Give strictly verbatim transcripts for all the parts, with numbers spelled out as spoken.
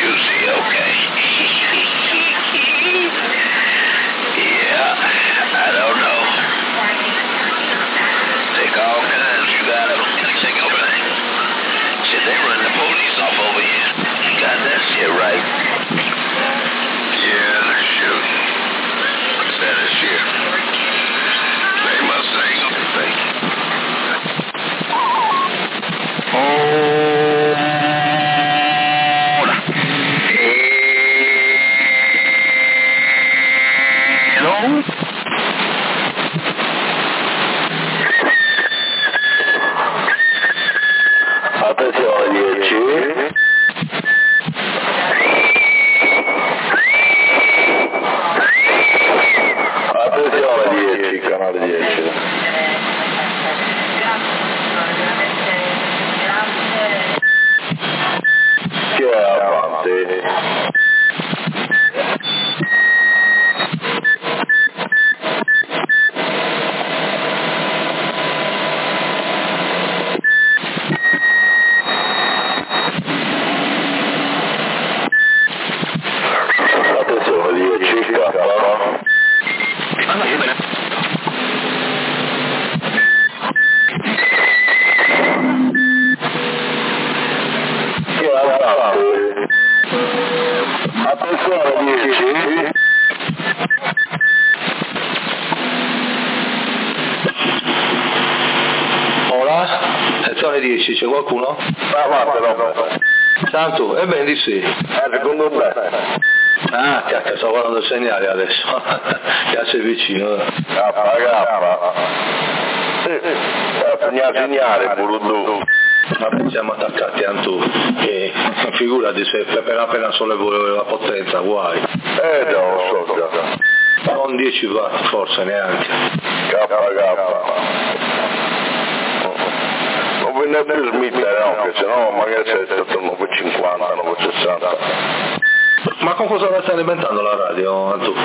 juicy, okay. Yeah, I don't know. Take all kinds, you gotta take everything. Shit, they run the police off over here. You got that shit right. Yeah, they're shooting. That is shit. They must say something. Attenzione dieci. Attenzione dieci, canale dieci. Chi è avanti? Attenzione dieci, K. Chi è avanti? Attenzione dieci. Ora? Attenzione dieci, c'è qualcuno? Avanti, no. Tanto, e beh di sì. Eh, secondo me. Ah, cacca, sto guardando il segnale adesso. Piace vicino. K, K. Sì, segnale, segnale, Burudù. Vabbè, siamo attaccati Antù. E figurati se appena appena sollevo la potenza, guai. Eh, già lo so, già. Non dieci watt, forse neanche. K, K. Non ve ne più smettere, no, che sennò magari c'è stato novecentocinquanta, novecentosessanta. Ma con cosa la sta alimentando la radio, Antù?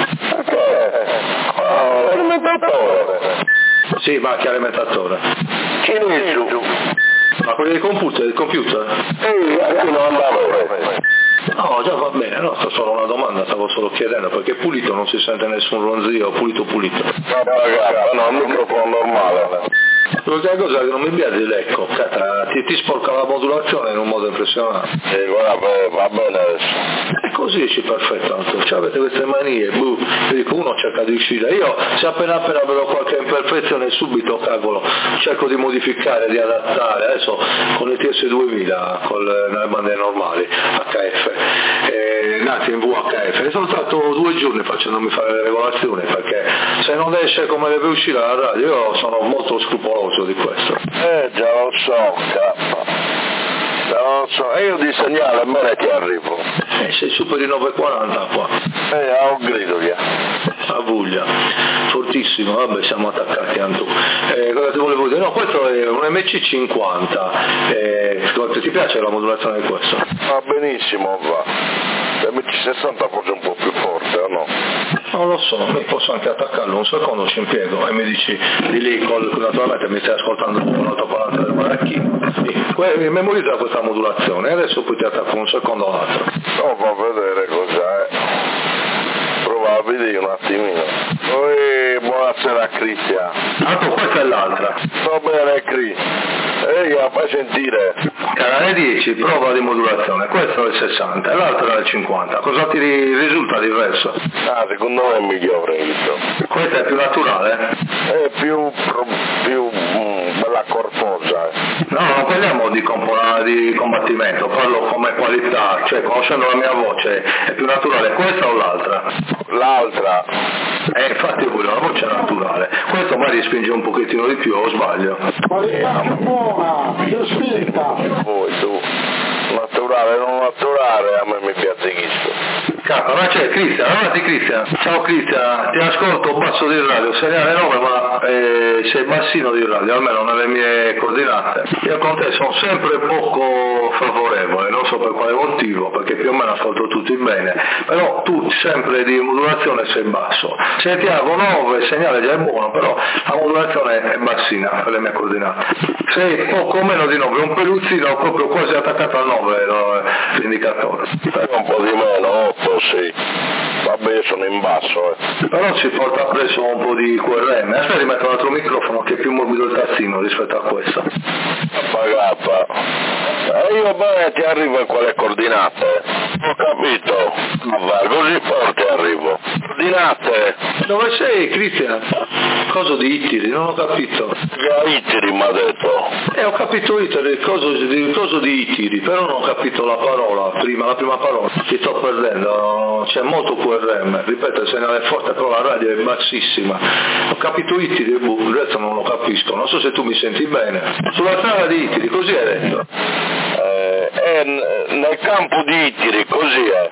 Oh, alimentatore. Sì, ma che alimentatore? Cinese. Ma quelli del computer, del computer? Sì, anche non andavo. No, già va bene, no, sto solo una domanda, stavo solo chiedendo, perché pulito non si sente nessun ronzio, pulito pulito. No, ragazzi, no, un microfono normale. L'unica cosa che non mi piace è l'ecco, ti, ti sporca la modulazione in un modo impressionante. Sì, guarda, va bene adesso. E così ci perfetto, cioè avete queste manie, buh, dico uno cerca di uscire, io se appena appena vedo qualche imperfezione subito, cavolo, cerco di modificare, di adattare, adesso con il T S duemila, con le bande normali, H F, eh, nati in V H F, e sono stato due giorni facendomi fare le regolazioni, perché se non esce come deve uscire la radio, io sono molto scrupoloso di questo. Eh, già lo so, K. Già lo so, e io di segnale a me che arrivo. Eh, sei superi nove quaranta qua. Eh, a un grido via. A voglia, fortissimo, vabbè siamo attaccati Antù. Eh, cosa ti volevo dire? No, questo è un M C cinquanta, eh, ti piace la modulazione di questo? Va benissimo, va. L'M C sessanta forse un po' più forte, o no? Non lo so, mi posso anche attaccarlo, un secondo ci impiego e mi dici di lì, col, naturalmente mi stai ascoltando con l'altoparlante del Maracchino. Sì, memorizza questa modulazione e adesso poi ti attacco un secondo l'altro. No, fa vedere cos'è. Prova a vedere un attimino. Poi, buonasera Cristian. Tanto questa è l'altra. Va bene Cris. Ehi, la fai sentire. Canale dieci, prova di modulazione, questo è il sessanta e l'altro è il cinquanta, cosa ti risulta diverso? Ah, secondo me è migliore questo. Questo è più naturale? È più, più mm, bella corposa. No, non parliamo di, compon- di combattimento, parlo come qualità, cioè conoscendo la mia voce, è più naturale questa o l'altra? L'altra. Eh, infatti voglio la voce naturale, questo magari spinge un pochettino di più, o sbaglio? Qualità buona, più spinta. Poi tu, naturale o non naturale, a me mi piace questo. Cazzo, ma c'è Cristian, avanti Cristian. Ciao Cristian, ti ascolto, passo di radio, segnale nove, ma ma eh, sei bassino di radio, almeno nelle mie coordinate. Io con te sono sempre poco favorevole, non so per quale motivo, perché più o meno ascolto tutti bene, però tu sempre di modulazione sei basso. Sentiamo nove, il segnale già è buono, però la modulazione è bassina per le mie coordinate. Sei poco meno di nove, un peluzzino proprio quasi attaccato al nove l'indicatore. Un po' di meno, otto sì. Vabbè, io sono in basso, eh. Però ci porta preso un po' di Q R M. Aspetta, metto un altro microfono che è più morbido il tazzino rispetto a questo. Pagata. E io beh ti arrivo in quale coordinate? Ho capito. Ma così forte arrivo. Coordinate. Dove sei, Cristian? Cosa di Ittiri? Non ho capito. Ittiri mi ha detto. Eh, ho capito Ittiri, coso di, coso di Ittiri, però non ho capito la parola, prima, la prima parola. Ti sto perdendo, c'è molto Q R M, ripeto, il segnale è forte, però la radio è bassissima. Ho capito Ittiri, boh, il resto non lo capisco, non so se tu mi senti bene. Sulla strada di Ittiri, così hai detto? Eh, è nel campo di Ittiri, così è.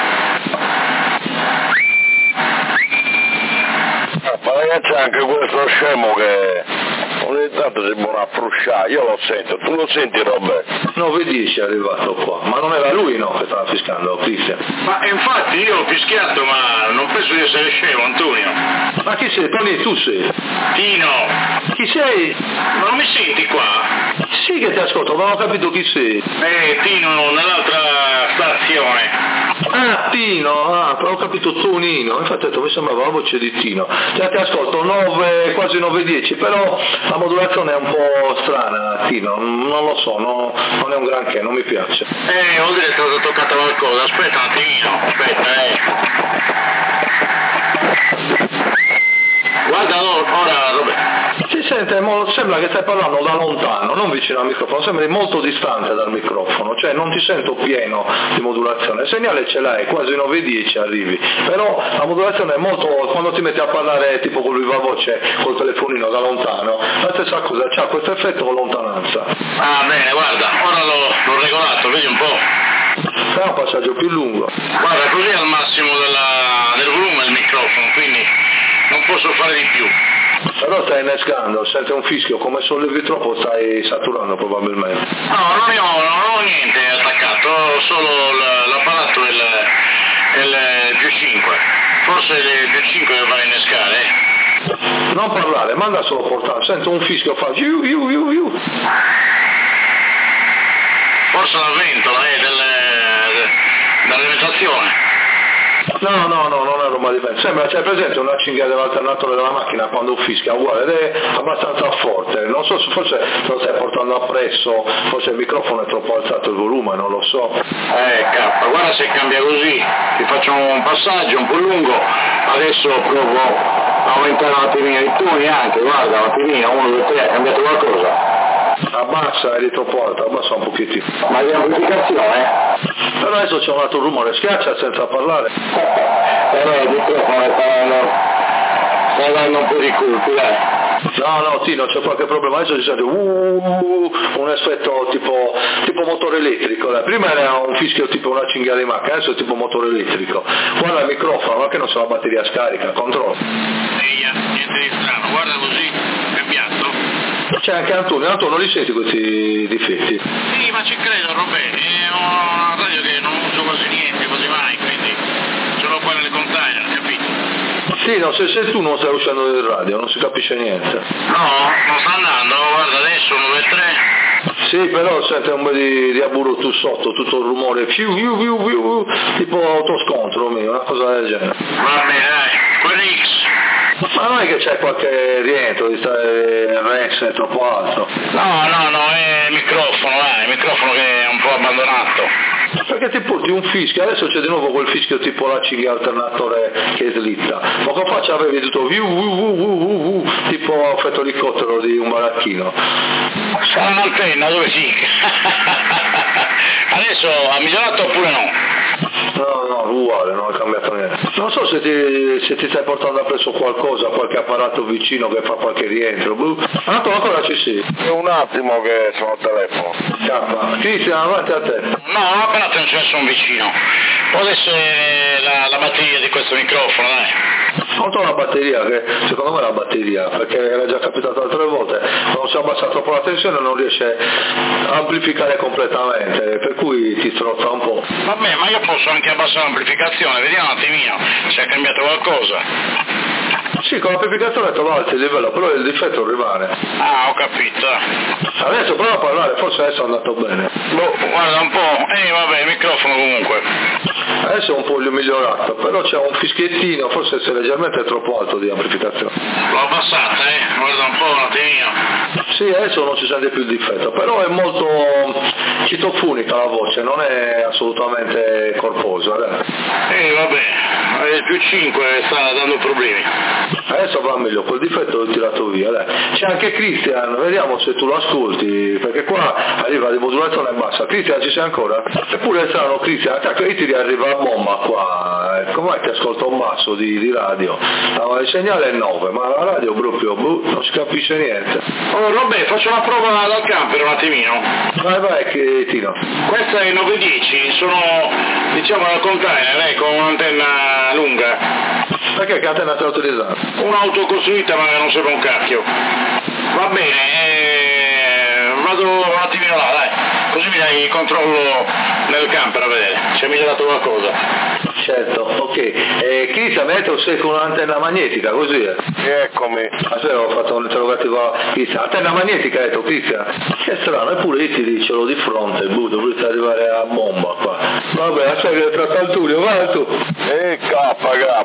Ma ragazzi, anche questo scemo che ogni tanto si buona a frusciare, io lo sento, tu lo senti Roberto? nove dieci è arrivato qua, ma non era lui no che stava fiscando, Cristian? Ma infatti io ho fischiato, ma non penso di essere scemo, Antonio. Ma chi sei? Tony, tu sei? Tino! Chi sei? Ma non mi senti qua? Sì che ti ascolto, non ho capito chi sei. Eh, Tino, nell'altra stazione. Ah, Tino, ah, ho capito Tonino, infatti ho detto, mi sembrava la voce di Tino. Già ti ascolto, nove, quasi nove dieci, però la modulazione è un po' strana, Tino, non lo so, no, non è un granché, non mi piace. Eh, vuol dire che ho toccato qualcosa, aspetta un attimino, aspetta, eh. Guarda ora, Roberto. Si sente, sembra che stai parlando da lontano, non vicino al microfono, sembri molto distante dal microfono, cioè non ti sento pieno di modulazione, il segnale ce l'hai, quasi nove dieci arrivi, però la modulazione è molto, quando ti metti a parlare tipo con viva voce col telefonino da lontano, la stessa cosa, c'ha questo effetto con lontananza. Ah bene, guarda, ora l'ho, l'ho regolato, vedi un po'. È un passaggio più lungo. Guarda, così è al massimo della, del volume il microfono, quindi non posso fare di più. Però stai innescando, sente un fischio, come sollevi troppo stai saturando probabilmente. No, non ho, non ho niente attaccato, ho solo l'apparato e il, il più cinque. Forse il più cinque che va a innescare. Eh. Non parlare, manda solo portare, sento un fischio, fa iu iu iu iu. Forse la ventola, eh, del, dell'alimentazione. No, no, no, non è roba di vento. Sembra, c'è presente una cinghia dell'alternatore della macchina quando fischia, uguale, ed è abbastanza forte. Non so se forse lo stai portando appresso, forse il microfono è troppo alzato il volume, non lo so. Eh, K, guarda se cambia così, ti faccio un passaggio un po' lungo, adesso provo a aumentare un attimino i toni anche, guarda, un attimino, uno, due, tre, ha cambiato qualcosa? Abbassa, eri troppo alto, abbassa un pochettino. Ma di amplificazione? Però adesso c'è un altro rumore, schiaccia senza parlare. Però il microfono sta dando, sta dando un po' di colpi, dai. No, no, Tino, c'è qualche problema, adesso si sente uh, un effetto tipo, tipo motore elettrico. Dai. Prima era un fischio tipo una cinghia di macchina, adesso è tipo motore elettrico. Guarda il microfono, ma che non so la batteria scarica, controllo. Eia, niente di strano, guarda così, cambiato. C'è anche Antonio, Antonio, li senti questi difetti? Sì, ma ci credo, Roberto, è una radio che non uso quasi niente, quasi mai, quindi ce l'ho qua nelle container, capito? Sì, no, se, se tu non stai uscendo del radio non si capisce niente. No, non sta andando, guarda adesso, uno, due, tre. Sì, però sente un po' di, di aburro tu sotto, tutto il rumore, fiu, fiu, fiu, fiu, tipo autoscontro, una cosa del genere. Va bene, dai, quello X. Ma non è che c'è qualche rientro, il Rex è troppo alto? No, no, no, è il microfono, dai, il microfono che è un po' abbandonato. Perché ti porti un fischio, adesso c'è di nuovo quel fischio tipo la cinghia alternatore che slitta. Poco fa c'avevi tutto viu, viu, viu, viu, viu, tipo effetto elicottero di un baracchino. Sono un'antenna, dove sì? Adesso ha migliorato oppure no? No, no, uguale, non è cambiato niente. Non so se ti, se ti stai portando appresso qualcosa, qualche apparato vicino che fa qualche rientro. Ah, tu ancora ci sei? È un attimo che sono al telefono. K, Cristian, avanti a te. No, appena te ne ce ne sono vicino. Può essere la, la batteria di questo microfono, dai. Oltre alla batteria, che secondo me è la batteria, perché era già capitato altre volte, quando si abbassa troppo la tensione non riesce a amplificare completamente, per cui ti strozza un po'. Vabbè, ma io posso anche abbassare l'amplificazione, vediamo un attimino se è cambiato qualcosa. Sì, con l'amplificazione trovato il livello, però il difetto rimane. Ah, ho capito. Adesso prova a parlare, forse adesso è andato bene. Boh, guarda un po', eh vabbè, il microfono comunque. Adesso è un po' migliorato, però c'è un fischiettino, forse è leggermente troppo alto di amplificazione. L'ho abbassata, eh, guarda un po' un attimino. Sì, adesso non si sente più il difetto, però è molto citofonica la voce, non è assolutamente corposa. Eh, eh vabbè, il più cinque sta dando problemi. Adesso va meglio, quel difetto l'ho tirato via, dai. C'è anche Cristian, vediamo se tu lo ascolti, perché qua arriva di modulazione bassa. Cristian, ci sei ancora? Eppure è strano, Cristian, io ti arriva a bomba qua, com'è che ascolta un basso di, di radio? No, il segnale è nove, ma la radio proprio, boh, non si capisce niente. Oh, vabbè, faccio una prova dal camper un attimino. Vai, vai, che Tino. Questa è nove dieci, sono, diciamo, al container, eh, con un'antenna lunga. Perché che antenna stai utilizzando? Un'auto costruita ma non serve un cacchio. Va bene, eh, vado un attimino là, dai, così mi dai il controllo nel camper a vedere, ci è migliorato qualcosa. Certo, ok. Eh, Cristian, mi ha detto sei con un'antenna magnetica, così è? Eccomi. Aspetta, ho fatto un interrogativo a Cristian. Antenna magnetica, ha detto Cristian? Che strano, eppure io ti dicevo di fronte, boh, dovresti arrivare a bomba qua. Vabbè, aspetta che tra Tulio, vai tu. E K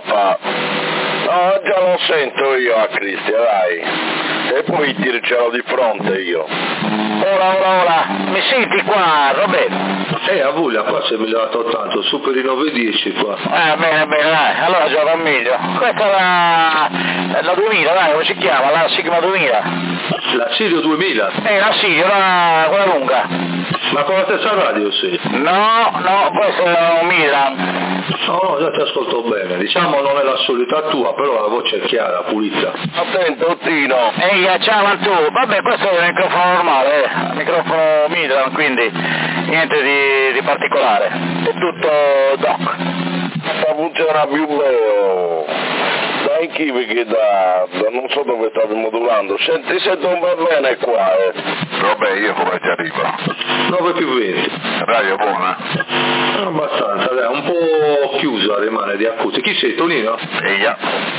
K. No, già lo sento io a Cristian, dai. E poi dircelo di fronte io. Ora, ora, ora, mi senti qua, Roberto? Eh, a Vuglia qua si è migliorato tanto, super i nove dieci qua. Ah, bene, bene, dai, allora già va meglio. Questa è la, la duemila, dai, come si chiama? La Sigma duemila? La Sirio duemila? Eh, la Sirio, la, quella lunga. Ma con la stessa radio, sì? No, no, questo è un Milan. No, no, già ti ascolto bene. Diciamo non è la solita tua, però la voce è chiara, pulita. Attento, Tino. Ehi, ciao tu. Vabbè, questo è il microfono normale, eh. Microfono Milan, quindi niente di, di particolare. È tutto doc. Ma funziona più bello. Dai chi perché da, da non so dove stavi modulando. Senti se non va bene qua, eh. Vabbè, io come ti arrivo? nove più venti. Radio buona? Abbastanza, dai, un po' chiusa rimane di acuti. Chi sei, Tonino? Eia.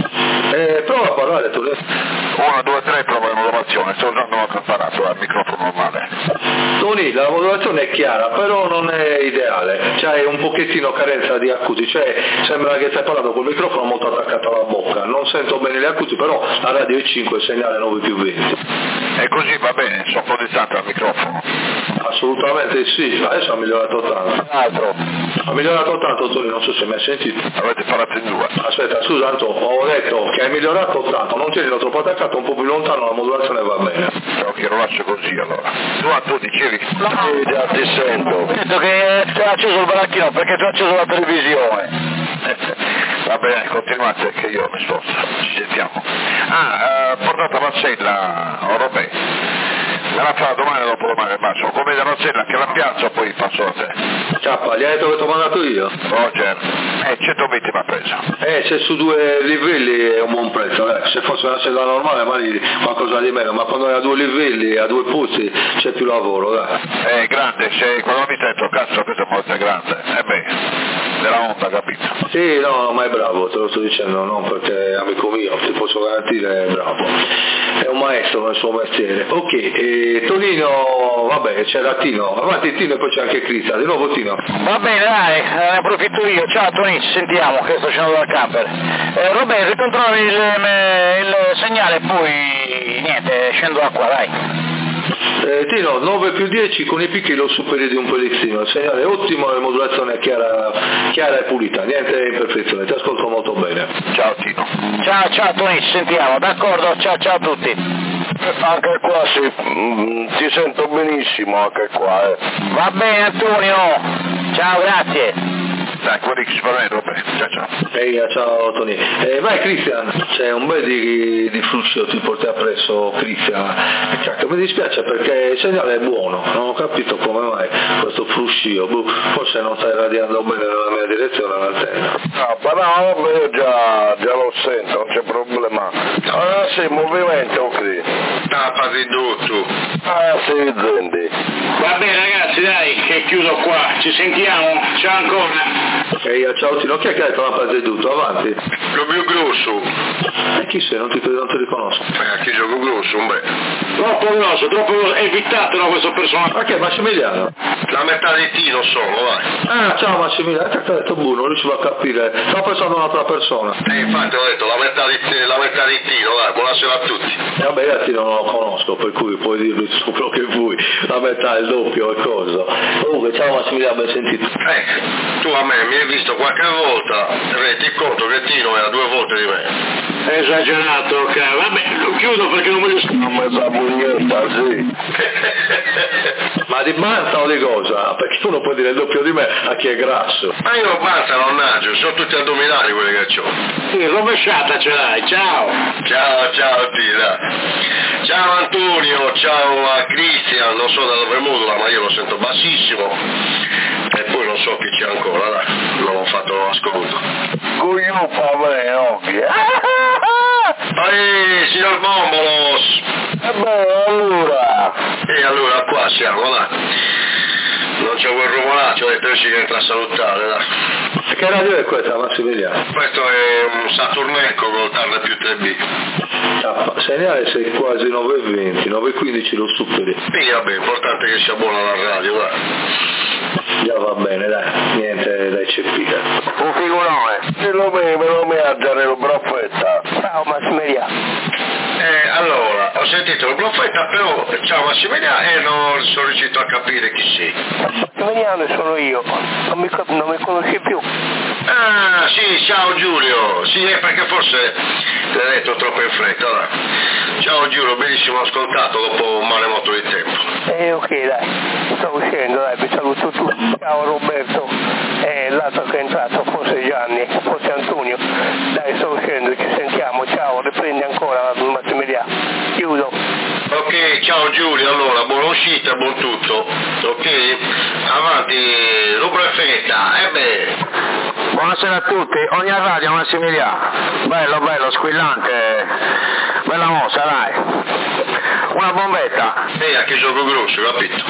Eh, prova a parlare, Tonino. uno, due, tre, prova la modulazione, sto usando un altro apparato, è il microfono normale. Tony, la modulazione è chiara, però non è ideale, c'hai un pochettino carenza di acuti, cioè sembra che stai parlando col microfono molto attaccato alla bocca, non sento bene gli acuti, però la radio è cinque, il segnale nove più venti. E così va bene, sono un po' distante dal microfono. Assolutamente sì, adesso ha migliorato tanto. Altro. Ha migliorato tanto, Tony, non so se mi hai sentito. Avete parlato in due. Aspetta, scusa Anto, ho detto che hai migliorato tanto, non tienilo troppo attaccato, un po' più lontano, la modulazione va bene. Ok, lo lascio così allora. Tu a tu dicevi? No, sì, già ti sento. Ho detto che ti ha acceso il baracchino perché ti ha acceso la televisione. Va bene, continuate che io mi sposto. Ci sentiamo. Ah, eh, portate la sella, oh, Robè. Me la fa domani dopo domani, ma sono come della sella che la piazza poi passo a te. Ciappa, gli hai detto che ti ho mandato io? Roger, eh, centoventi mi ha preso. Eh, se su due livelli è un buon prezzo, eh. Se fosse una sella normale magari qualcosa di meno, ma quando è a due livelli, a due pozzi, c'è più lavoro, dai. Eh, grande, se quando mi sento cazzo questo è molto grande, eh beh, della onda, capito? Sì, no, no, ma è bravo, te lo sto dicendo, non perché è amico mio, ti posso garantire, è bravo. È un maestro nel suo mestiere. Ok, e Tonino, vabbè, c'è la Tino, avanti Tino e poi c'è anche Cristian, di nuovo Tino. Va bene, dai, ne approfitto io. Ciao Tony, ci sentiamo, che sto scendendo dal camper. Eh, Roberto, ricontrolli il, il segnale e poi niente, scendo da qua, dai. Eh, Tino, nove più dieci con i picchi lo superi di un pellettino, il segnale è ottimo e la modulazione è chiara, chiara e pulita, niente imperfezione, ti ascolto molto bene. Ciao Tino. Ciao, ciao Tony, ci sentiamo, d'accordo, ciao ciao a tutti. Anche qua sì, mm, ti sento benissimo anche qua, eh. Va bene Antonio, ciao, grazie. Dai, quelli che si fa bene, Robe. Ciao ciao. Ehi, ciao Tony. Eh, vai Cristian, c'è un bel di, di fruscio ti porti appresso Cristian. Cacchio, mi dispiace perché il segnale è buono, non ho capito come mai questo fruscio, forse non stai radiando bene nella mia direzione l'antenna. No, ma no, vabbè, già, già lo sento, non c'è problema. Ah sì, movimento qui. Tappa di tutto. Ah sì, Zendi. Va bene ragazzi, dai, che chiudo qua, ci sentiamo, ciao ancora. Ehi, ciao Tino, chi è che ha detto la Pazeduto? Avanti. Lo più grosso. E chi sei? Non ti, non ti riconosco. Eh, chi gioco grosso, un beh. Troppo grosso, troppo grosso, evitatelo questo personaggio. Ma che, Massimiliano? La metà di Tino solo, vai. Ah, ciao Massimiliano, che ti ha detto Bu, non riuscivo a capire, stavo pensando a un'altra persona. Eh, infatti ho detto la metà di, la metà di Tino, vai, buonasera a tutti. E vabbè, io a Tino non lo conosco, per cui puoi dirmi su quello che vuoi, la metà, il doppio e cosa. Comunque, ciao Massimiliano, ben sentito. Eh, tu a me mi hai visto qualche volta, rendi conto che Tino era due volte di me. Esagerato, ok, vabbè, lo chiudo perché non voglio... Non mi sa pugnetta, sì. Ma di banza o di cosa? Perché tu non puoi dire il doppio di me a chi è grasso. Ma io non basta, non naggio, sono tutti addominali quelli che ho. Sì, rovesciata ce l'hai, ciao. Ciao, ciao Tira. Ciao Antonio, ciao a Cristian, non so da dove modula, ma io lo sento bassissimo. E poi non so chi c'è ancora, dai, non ho fatto ascolto. Coglio fa me, occhi. Ehi, signor Bombolos! E beh, allora... E allora qua siamo, dai. Non c'è quel rumoraccio, ho detto che ci entra a salutare, dai. E che radio è questa, Massimiliano? Questo è un Saturnecco col tarda più tre B. Ah, segnale sei quasi nove e venti, nove e quindici lo superi. E vabbè, importante che sia buona la radio, dai. Già va bene, dai, niente da eccepire. Un figurone. Se lo me, me lo mangiare lo broffetta. Ciao Massimiliano. Eh, allora, ho sentito il bloffetta, però, ciao Massimiliano, e non sono riuscito a capire chi sei. Massimiliano sono io, non mi, non mi conosci più. Ah, sì, ciao Giulio, sì, è perché forse te l'hai detto troppo in fretta, dai. Ciao Giulio, benissimo ascoltato dopo un maremoto di tempo. Eh ok dai, sto uscendo, dai, vi saluto tutti. Ciao Roberto, eh, l'altro che è entrato, forse Gianni, forse Antonio. Dai, sto uscendo, ci sentiamo, ciao, riprendi ancora Massimiliano. Chiudo. Ok, ciao Giulio, allora, buona uscita, buon tutto. Ok? Avanti, rubrefetta, e beh. Buonasera a tutti, ogni radio Massimiliano. Bello, bello, squillante. Bella mossa, dai. Una bombetta. Ehi, a che gioco grosso, capito?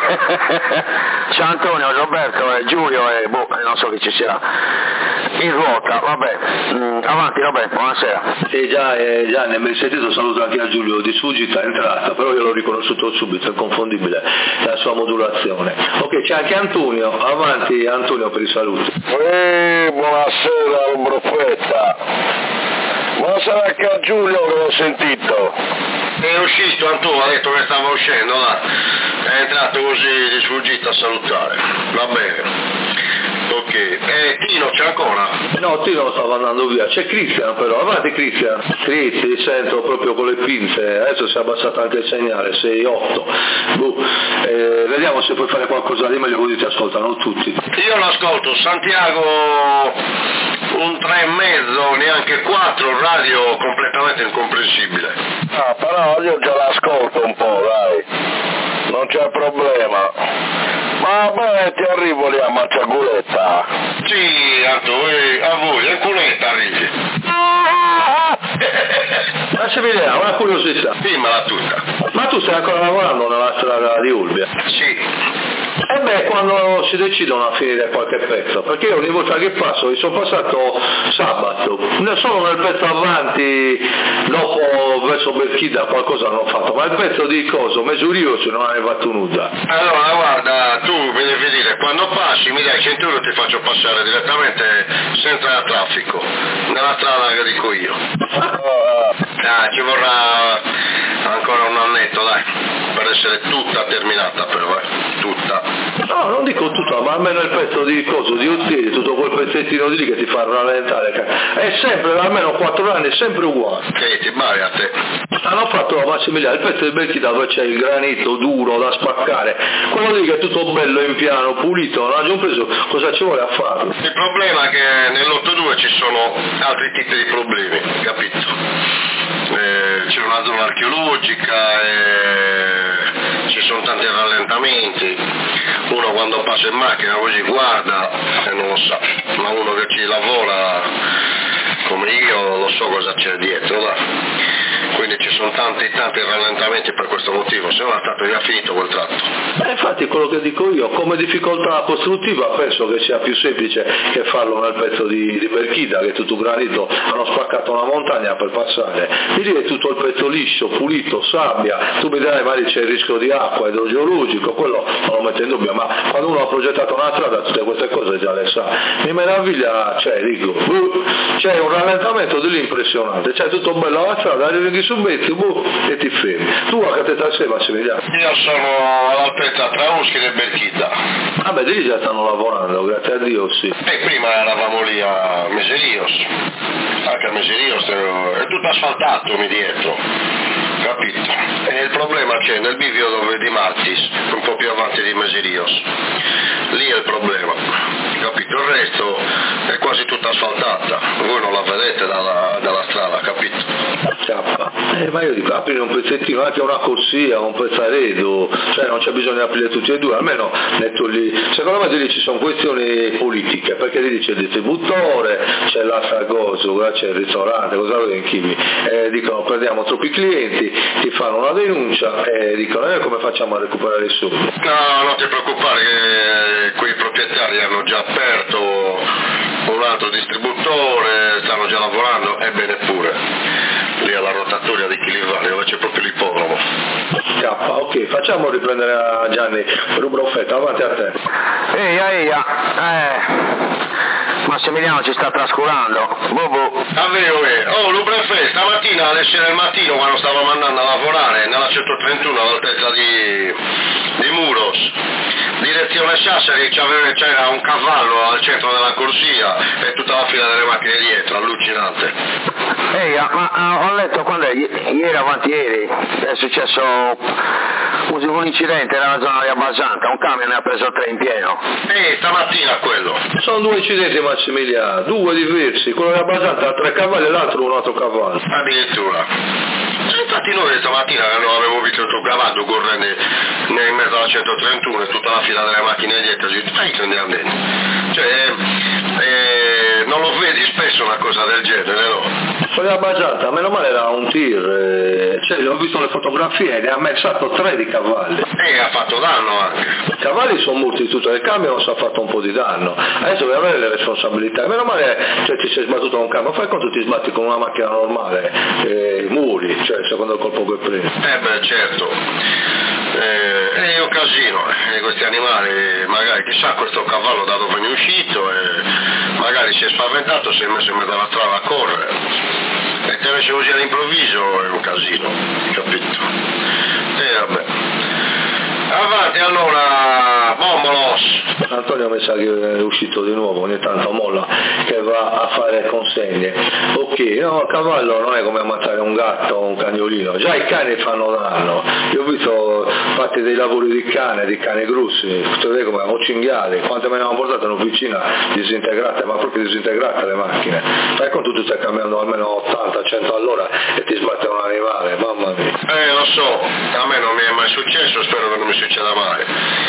Ciao Antonio, Roberto e Giulio e boh, non so chi ci sia in ruota, vabbè. Mm, avanti Roberto, buonasera. Sì, già, eh, Gianni, mi hai sentito, saluto anche a Giulio di sfuggita, è entrata, però io l'ho riconosciuto subito, è inconfondibile la sua modulazione. Ok, c'è anche Antonio, avanti Antonio per i saluti. Ehi, buonasera, un broffetta. Buonasera anche a Giulio che l'ho sentito. È uscito Antonio, ha detto che stava uscendo, là. È entrato così di sfuggita a salutare. Va bene. Ok. E Tino c'è ancora? No, Tino stava andando via. C'è Cristian però, avanti Cristian. Sì, ti sento proprio con le pinze. Adesso si è abbassato anche il segnale, sei otto. Boh. Eh, vediamo se puoi fare qualcosa di meglio così ti ascoltano tutti. Io l'ascolto, Santiago un tre e mezzo, neanche quattro, radio completamente incomprensibile. Ah, però io già l'ascolto un po', dai. Non c'è problema. Ma beh, ti arrivo lì a Macciaguletta. Sì, Antonio, a voi, a Cunetta arrivi. Massimiliano, una curiosità. Dimmela tutta. Ma tu stai ancora lavorando nella strada di Ulbia? Sì. E beh, quando si decidono a finire qualche pezzo, perché io ogni volta che passo, io sono passato sabato, solo nel pezzo avanti, dopo verso Belchida qualcosa non ho fatto, ma il pezzo di coso, Mesurioso non hai fatto nulla. Allora guarda, tu mi devi dire, quando passi mi dai cento euro e ti faccio passare direttamente senza traffico, nella strada che dico io. Ah, ci vorrà ancora un annetto, dai, per essere tutta terminata però, eh, tutta. tutta. No, non dico tutta, ma almeno il pezzo di coso, di Utili, tutto quel pezzettino di lì che ti fa rallentare, è sempre, almeno quattro anni, è sempre uguale. Che ti pare a te? Hanno fatto la Massimiliano, il pezzo di Berchida dove c'è il granito duro da spaccare, quello lì che è tutto bello in piano, pulito, non ha già preso, cosa ci vuole a farlo? Il problema è che nell'otto due ci sono altri tipi di problemi, capito? Eh, c'è una zona archeologica, e ci sono tanti rallentamenti, uno quando passa in macchina così guarda e non lo sa, ma uno che ci lavora come io lo so cosa c'è dietro, là. Quindi ci sono tanti tanti rallentamenti per questo motivo, se no è stato già finito quel tratto. Eh, infatti quello che dico io, come difficoltà costruttiva penso che sia più semplice che farlo nel pezzo di, di Berchida, che è tutto granito, hanno spaccato una montagna per passare, di lì è tutto il pezzo liscio, pulito, sabbia, tu vedrai magari c'è il rischio di acqua, idrogeologico, quello non lo metto in dubbio, ma quando uno ha progettato una strada tutte queste cose già le sa. Mi meraviglia, cioè dico, uh, c'è un rallentamento di lì impressionante, c'è tutto bello la strada, arrivi su Bezzi, boh, e ti fermi. Tu a che te sei, Massimiliano? Io sono all'altezza tra Uschide e Berchida. Vabbè, di lì già stanno lavorando, grazie a Dio, sì. E prima eravamo lì a Meserios, anche a Meserios è tutto asfaltato mi dietro, capito? E il problema c'è nel bivio dove di Mattis, un po' più avanti di Meserios, lì è il problema, capito? Il resto è quasi tutta asfaltata, voi non la vedete dalla, dalla strada, capito? Eh, ma io dico, aprire un pezzettino, anche una corsia, un pezzaredo, cioè non c'è bisogno di aprire tutti e due, almeno metto lì, secondo me lì ci sono questioni politiche, perché lì c'è il distributore, c'è l'altra cosa, c'è il ristorante, cosa vuoi in Chimi, eh, dicono perdiamo troppi clienti, ti fanno una denuncia e dicono eh, come facciamo a recuperare i soldi? No, non ti preoccupare che quei proprietari hanno già aperto un altro distributore, stanno già lavorando, e bene pure. Lì alla rotatoria di Chilivani dove c'è proprio l'ippodromo. K, ok, facciamo riprendere a Gianni, rubro offerta, avanti a te. Eia, eia, eh, Massimiliano ci sta trascurando, bobo. Davvero, eh, oh, Lubrefè, stamattina alle sei del mattino quando stavamo andando a lavorare nella centotrentuno all'altezza di, di Muros, direzione Sassari, c'era un cavallo al centro della corsia e tutta la fila delle macchine dietro, allucinante. Ehi, ma uh, ho letto quando è, ieri avanti ieri è successo un, un incidente nella zona di Abbasanta, un camion ne ha preso tre in pieno. Eh, stamattina quello. Sono due incidenti, Massimiliano, due diversi, quello di Abbasanta ha tre cavalli e l'altro un altro cavallo. Addirittura. Infatti noi stamattina non avevo visto il tuo cavallo correre in mezzo alla centotrentuno e tutta la fila delle macchine dietro, stai andando. Cioè, eh, non lo vedi spesso una cosa del genere, no? Quello di Abbasanta, meno male era un tir, eh, cioè ho visto le fotografie, ne ha ammazzato tre di cavalli. E ha fatto danno anche. I cavalli sono morti tutto, il camion si è fatto un po' di danno, adesso devi avere le responsabilità, meno male cioè, ti sei sbattuto con un camion, fai conto ti sbatti con una macchina normale, eh, muri, cioè secondo il colpo che prendi. Eh beh certo, eh, è un casino, eh, questi animali, magari chissà questo cavallo da dove è uscito e magari si è spaventato, si è messo in mezzo alla strada a correre. E te ne così all'improvviso è un casino, capito? E vabbè. Avanti allora, Mombolos. Antonio mi sa che è uscito di nuovo, ogni tanto molla, che va a fare consegne. Ok, no, il cavallo non è come ammazzare un gatto o un cagnolino, già i cani fanno danno. Io ho visto fatti dei lavori di cane, di cani grossi, potete come o cinghiali, quante me ne hanno portate in officina disintegrate, ma proprio disintegrate le macchine. Fai conto tu stai cambiando almeno ottanta cento all'ora e ti sbatte un animale, mamma mia. Eh lo so, a me non mi è mai successo, spero che non mi succeda mai.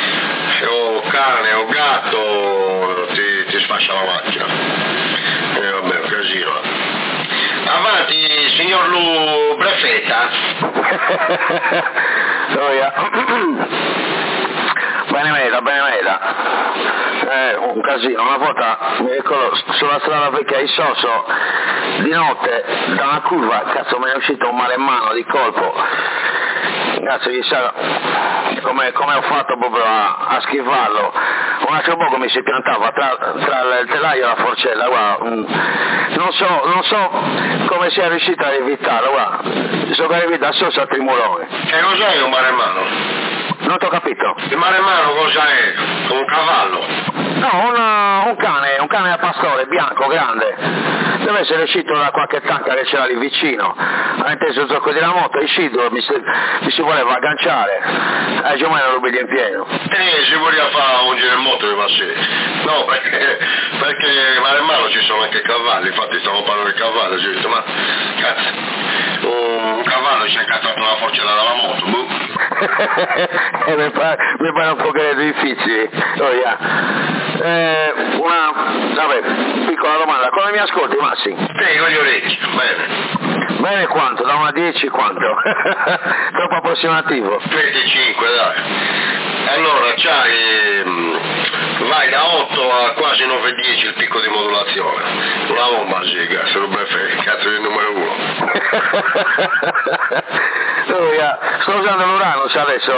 O cane o gatto ti, ti sfascia la macchina. E eh, vabbè, un casino. Avanti, signor Lu Brefetta. Noia. Benemeta, Benemeta. Eh, un casino, una volta eccolo, sulla strada perché ai Sosso di notte da una curva, cazzo me ne è uscito un male in mano di colpo. Cazzo chissà come, come ho fatto proprio a, a schivarlo. Un altro poco mi si piantava tra, tra il telaio e la forcella, guarda. Non so, non so come sia riuscito a evitarlo, guarda. So che arrivi da Sosso a Trimurone. E cos'hai un mare in mano? Non t'ho capito. Il maremmano cosa è? Un cavallo? No, un, un cane, un cane da pastore, bianco, grande. Deve essere uscito da qualche tanca che c'era lì vicino. Ha inteso il gioco della moto, è uscito, mi si, mi si voleva agganciare. E giù me lo rubiglia in pieno. Eh, si voleva fare un giro in moto di Massì. No, perché, perché maremmano ci sono anche cavalli, infatti stiamo parlando di cavalli, ho detto, ma cazzo, un cavallo si è incantato una forcella dalla moto, boh. eh, mi, pare, mi pare un po' che difficile. Oh, yeah. eh, una, vabbè, piccola domanda, come mi ascolti Massi? Sì, con gli orecchi, bene. Bene quanto? Da una a dieci quanto? Troppo approssimativo. venticinque, dai. Allora, c'hai, vai da otto a quasi nove dieci il picco di modulazione. Una bomba, sì, cazzo, non me fai, cazzo di numero uno. Oh, yeah. Sto usando l'Uranus adesso,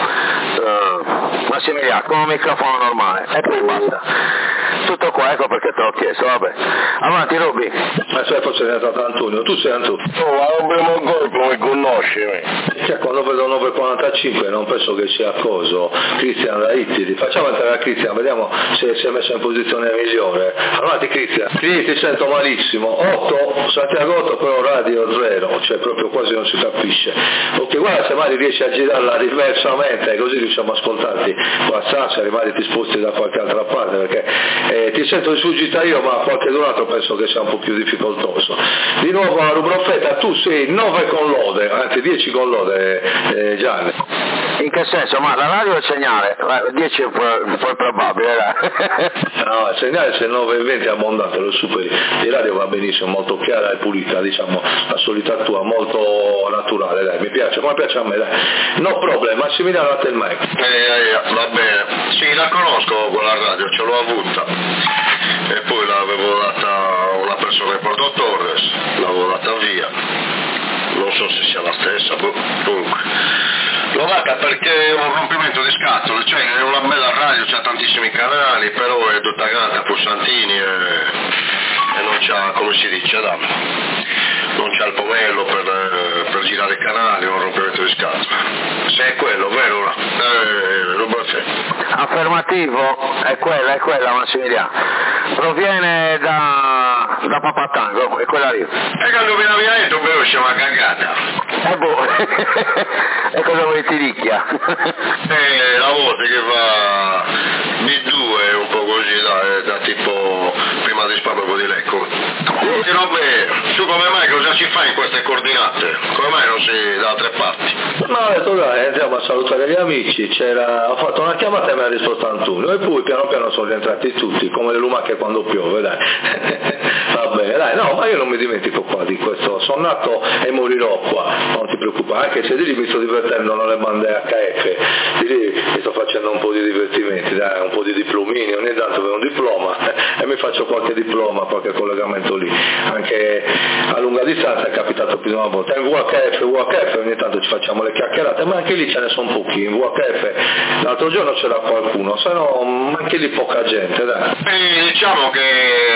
uh, Massimiliano, con un microfono normale, e poi basta. Tutto qua, ecco perché te l'ho chiesto, vabbè. Avanti, Roby. Ma cioè forse è stato Antonio, tu sei Antonio. Oh, ma non abbiamo gol come conosci me. Cioè, quando vedo nove quarantacinque non penso che sia coso, Cristian da Ittidi. Facciamo entrare a Cristian, vediamo se si è messo in posizione migliore. Avanti Cristian. Sì, ti sento malissimo. otto, Santiago otto, però radio zero, cioè proprio quasi non si capisce. Ok, guarda se magari riesci a girarla diversamente, così riusciamo a ascoltarti qua a Sassari, magari ti sposti da qualche altra parte, perché eh, ti sento di sfuggita io, ma qualche altro penso che sia un po' più difficoltoso. Di nuovo a Rubrofetta, tu sei nove con lode, anzi dieci con lode, eh, Gianni. In che senso? Ma la radio è il segnale, dieci è poi probabile. No, il segnale se nove e venti è abbondante, lo superi. Il radio va benissimo, molto chiara e pulita, diciamo, la solita tua, molto naturale, dai, mi piace, come piace a me, dai. No problem, Massimiliano a te il mic. Eh, eh, va bene. Sì, la conosco quella radio, ce l'ho avuta. E poi l'avevo data una persona in Porto Torres, l'avevo data via. Non so se sia la stessa, boh, comunque. L'ho data perché è un rompimento di scatole, cioè è una bella radio, c'ha tantissimi canali, però è tutta grande a pulsantini e, e non c'ha, come si dice, da, non c'ha il pomello per, per girare i canali, è un rompimento di scatole. Se è quello, vero? Eh, lo Affermativo, è quella, è quella Massimiliano. Proviene da, da Papatango, è quella lì. E quando mi avevi detto però c'è una cagata. Eh boh, e cosa vuoi ti ricchia? Eh, la voce che va B due, un po' così, da, da tipo prima di Spagna un po' di Lecco. Senti Robbe, tu come mai cosa ci fai in queste coordinate? Come mai non si da altre parti? No, ho detto dai, andiamo a salutare gli amici, c'era, ho fatto una chiamata e mi ha risposto Antonio e poi piano piano sono rientrati tutti, come le lumache quando piove, dai. Va bene, dai, no, ma io non mi dimentico qua di questo, sono nato e morirò qua, non ti preoccupare, anche se di lì mi sto divertendo nelle bande acca effe, di lì mi sto facendo un po' di divertimenti, dai, un po' di diplomini, ogni tanto vedo un diploma e mi faccio qualche diploma, qualche collegamento lì, anche a lunga distanza è capitato più di una volta, in vu acca effe, vu acca effe ogni tanto ci facciamo le chiacchierate, ma anche lì ce ne sono pochi, in vu acca effe l'altro giorno c'era qualcuno, se no anche lì poca gente, dai. E diciamo che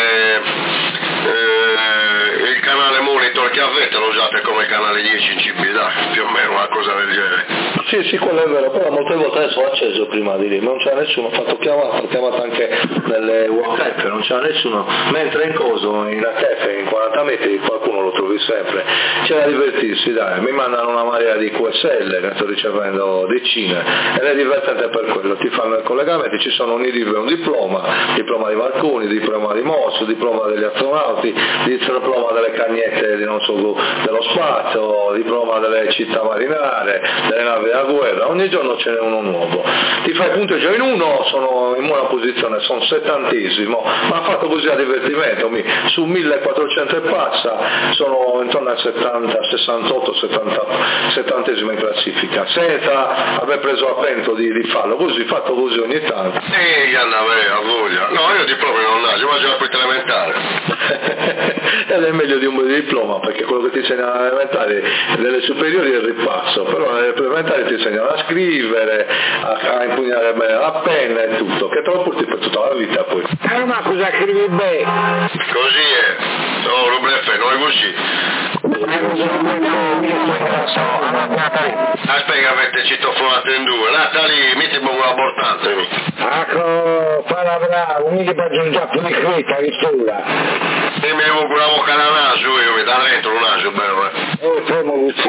eh, il canale monitor che avete lo usate come canale dieci in C B, dai, più o meno una cosa del genere. Sì, sì, quello è vero, però molte volte adesso ho acceso prima di lì, non c'era nessuno, ho fatto chiamata, ho chiamato anche nelle vu acca effe, non c'era nessuno, mentre in coso, in acca effe, in quaranta metri qualcuno lo trovi sempre, c'è da divertirsi, dai, mi mandano una marea di Q S L, ne sto ricevendo decine, ed è divertente per quello, ti fanno i collegamenti, ci sono un I D I V e un diploma, diploma di Marconi, diploma di Mosso, diploma degli astronauti, diploma delle cagnette di non so, dello spazio, diploma delle città marinare, delle navi da guerra, ogni giorno ce n'è uno nuovo. Ti fai punteggio in uno, sono in buona posizione, sono settantesimo, ma ha fatto così a divertimento, mi, su millequattrocento e passa, sono intorno al settanta, sessantotto, settanta, settantesimo in classifica, senza aver preso a pento di, di farlo, così, fatto così ogni tanto. Ehi, Anna, a voglia. No, io diploma non ho, io faccio la quinta elementare. Ed è meglio di un diploma, perché quello che ti insegnano alle elementari, nelle superiori è il ripasso, però nelle elementari ti insegnano a scrivere, a, a impugnare bene la penna e tutto, che te lo porti per tutta la vita poi. Eh, ma cosa scrivi bene? Così è, no, non me ne fai, non è così. Aspetta, avete citofonato in due. Natali, mi ti pongo abortante. Ecco, fa bravo, mica per giungere più di creta, che sola. E mi avevo una bocca da naso, io mi da dentro un naso, bello, eh. Oh, premo così.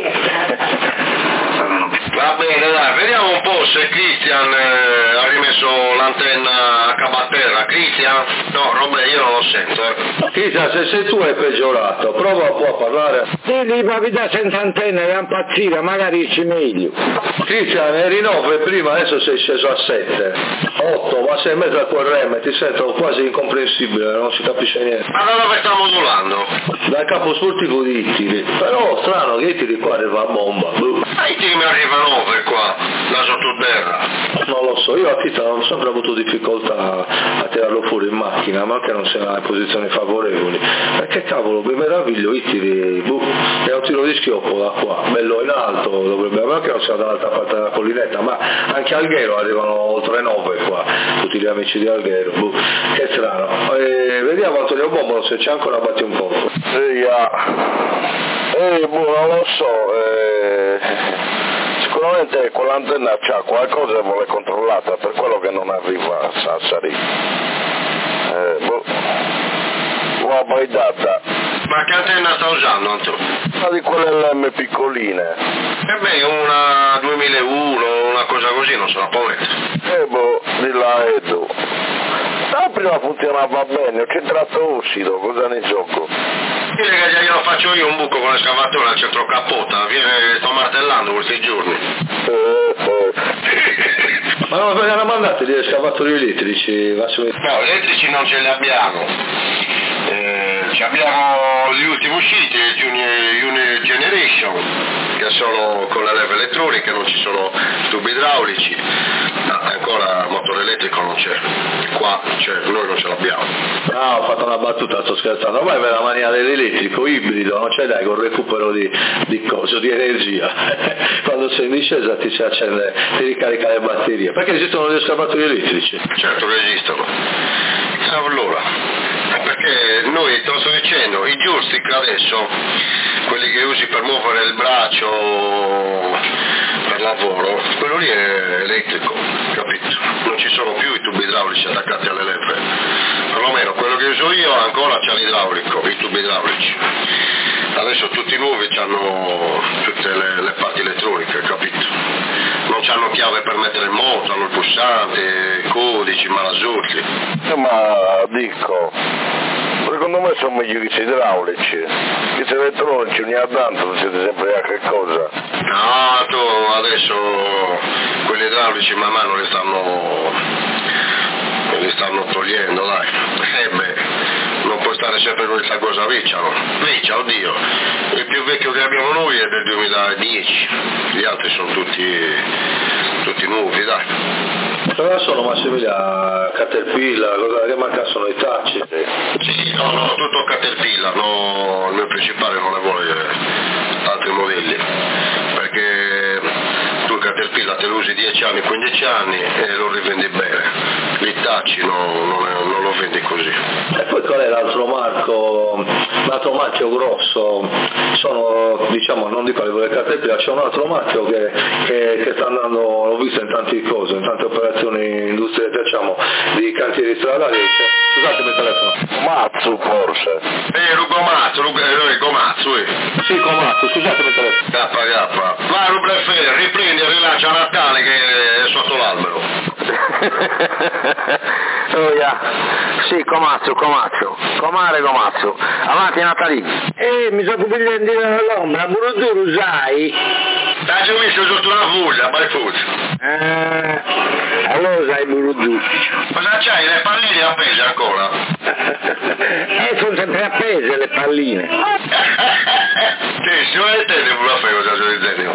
Va bene, dai, vediamo un po' se Cristian eh, ha rimesso l'antenna a cabatterra. Cristian? No, Robe, io non lo sento, eh. Cristian, se sei tu è peggiorato, prova un po' a parlare. Digli papà senza antenna, è impazzire, magari ci meglio. Cristian, eri nove prima, adesso sei sceso a sette. otto, ma sei in mezzo a quel rem, ti sento quasi incomprensibile, non si capisce niente. Ma da dove sta modulando? Dal capo sportivo di Ittiri. Però strano che Ittiri qua arriva a bomba. Ma Ittiri mi arriva nove qua, da sottoterra. Non lo so, io a Tita ho sempre avuto difficoltà a tirarlo fuori in macchina, ma che non sia in posizioni favorevoli. Perché cavolo, mi meraviglio Ittiri, boh, è un tiro di schioppo da qua, bello in alto, dovrebbe, ma che non sia dall'altra parte della collinetta, ma anche a Alghero arrivano oltre nove qua, tutti gli amici di Alghero, boh, che strano. E vediamo Antonio Bombolo se c'è ancora, batti un poco. Eia, eh, boh, non lo so, eh, sicuramente quell'antenna c'ha qualcosa e vuole controllata, per quello che non arriva a Sassari. Eh, boh, una baidata. Ma che antenna sta usando, Antonio? Una di quelle L M piccoline. E beh, una duemilauno, una cosa così, non se la può mettere. Eh boh, di là Edu. La prima funzionava bene, ho centrato usido, cosa ne gioco? Dile che già glielo faccio io un buco con l'escavatore al centro cappota, viene, sto martellando questi giorni. Eh, eh. Ma non vengono mandati gli escavatori elettrici? No, elettrici non ce li abbiamo. Eh, abbiamo gli ultimi usciti, Uni Generation, che sono con le leve elettroniche, non ci sono tubi idraulici, no, ancora motore elettrico non c'è, qua cioè, noi non ce l'abbiamo. Ah, ho fatto una battuta, sto scherzando, ormai per la mania dell'elettrico, ibrido, non c'è dai, con il recupero di, di coso, di energia, quando sei in discesa ti si accende, ti ricarica le batterie, perché esistono gli escavatori elettrici? Certo che esistono, allora, perché noi, te lo sto dicendo, i joystick adesso, quelli che usi per muovere il braccio per lavoro, quello lì è elettrico, capito? Non ci sono più i tubi idraulici attaccati alle leve, perlomeno quello che uso io ancora c'ha l'idraulico, i tubi idraulici. Adesso tutti i nuovi hanno tutte le, le parti elettroniche, capito? Non hanno chiave per mettere il moto, hanno il pulsante, codici, malasotti. Eh, ma dico, secondo me sono migliori i idraulici, che se elettronici ogni tanto siete sempre a che cosa? No, tu adesso quelli idraulici man mano li stanno, li stanno togliendo, dai. Eh beh, non può stare sempre con questa cosa vecchia, no? Vecchia, oddio, il più vecchio che abbiamo noi è del duemiladieci, gli altri sono tutti, tutti nuovi, dai. Cosa sono Massimiliano? Caterpillar, cosa che manca sono i tacci? Sì, no, no, tutto Caterpillar, no, il mio principale non ne vuole altri modelli, perché tu il Caterpillar te lo usi dieci anni, quindici anni e lo rivendi bene. L'Hitachi no, non, è, non lo vendi così. E poi qual è l'altro marco, l'altro marchio grosso? Sono, diciamo, non dico a livello del Caterpillar, c'è un altro marchio che, che, che sta andando, l'ho visto in tante cose, in tante operazioni industriali, diciamo, di cantieri stradali. Scusatemi il telefono. Matsu forse. Eh, Rugomatsu, Rugomatsu, eh. Sì, Komatsu, scusatemi il telefono. Kappa, kappa. Vai Rubrefere, riprendi e rilancia Natale che è sotto l'albero. Oh yeah. Sì, Komatsu, Komatsu, Komare Komatsu, avanti Natalino. Eh, mi sono pigliando dall'ombra, Buruduru sai? T'hai già visto sotto una voglia, by foot. Eh, allora sai Buruduru. Cosa c'hai, le palline appese ancora? Eh, sono sempre appese le palline. Sì, se non è te devo la fare cosa sto dicendo.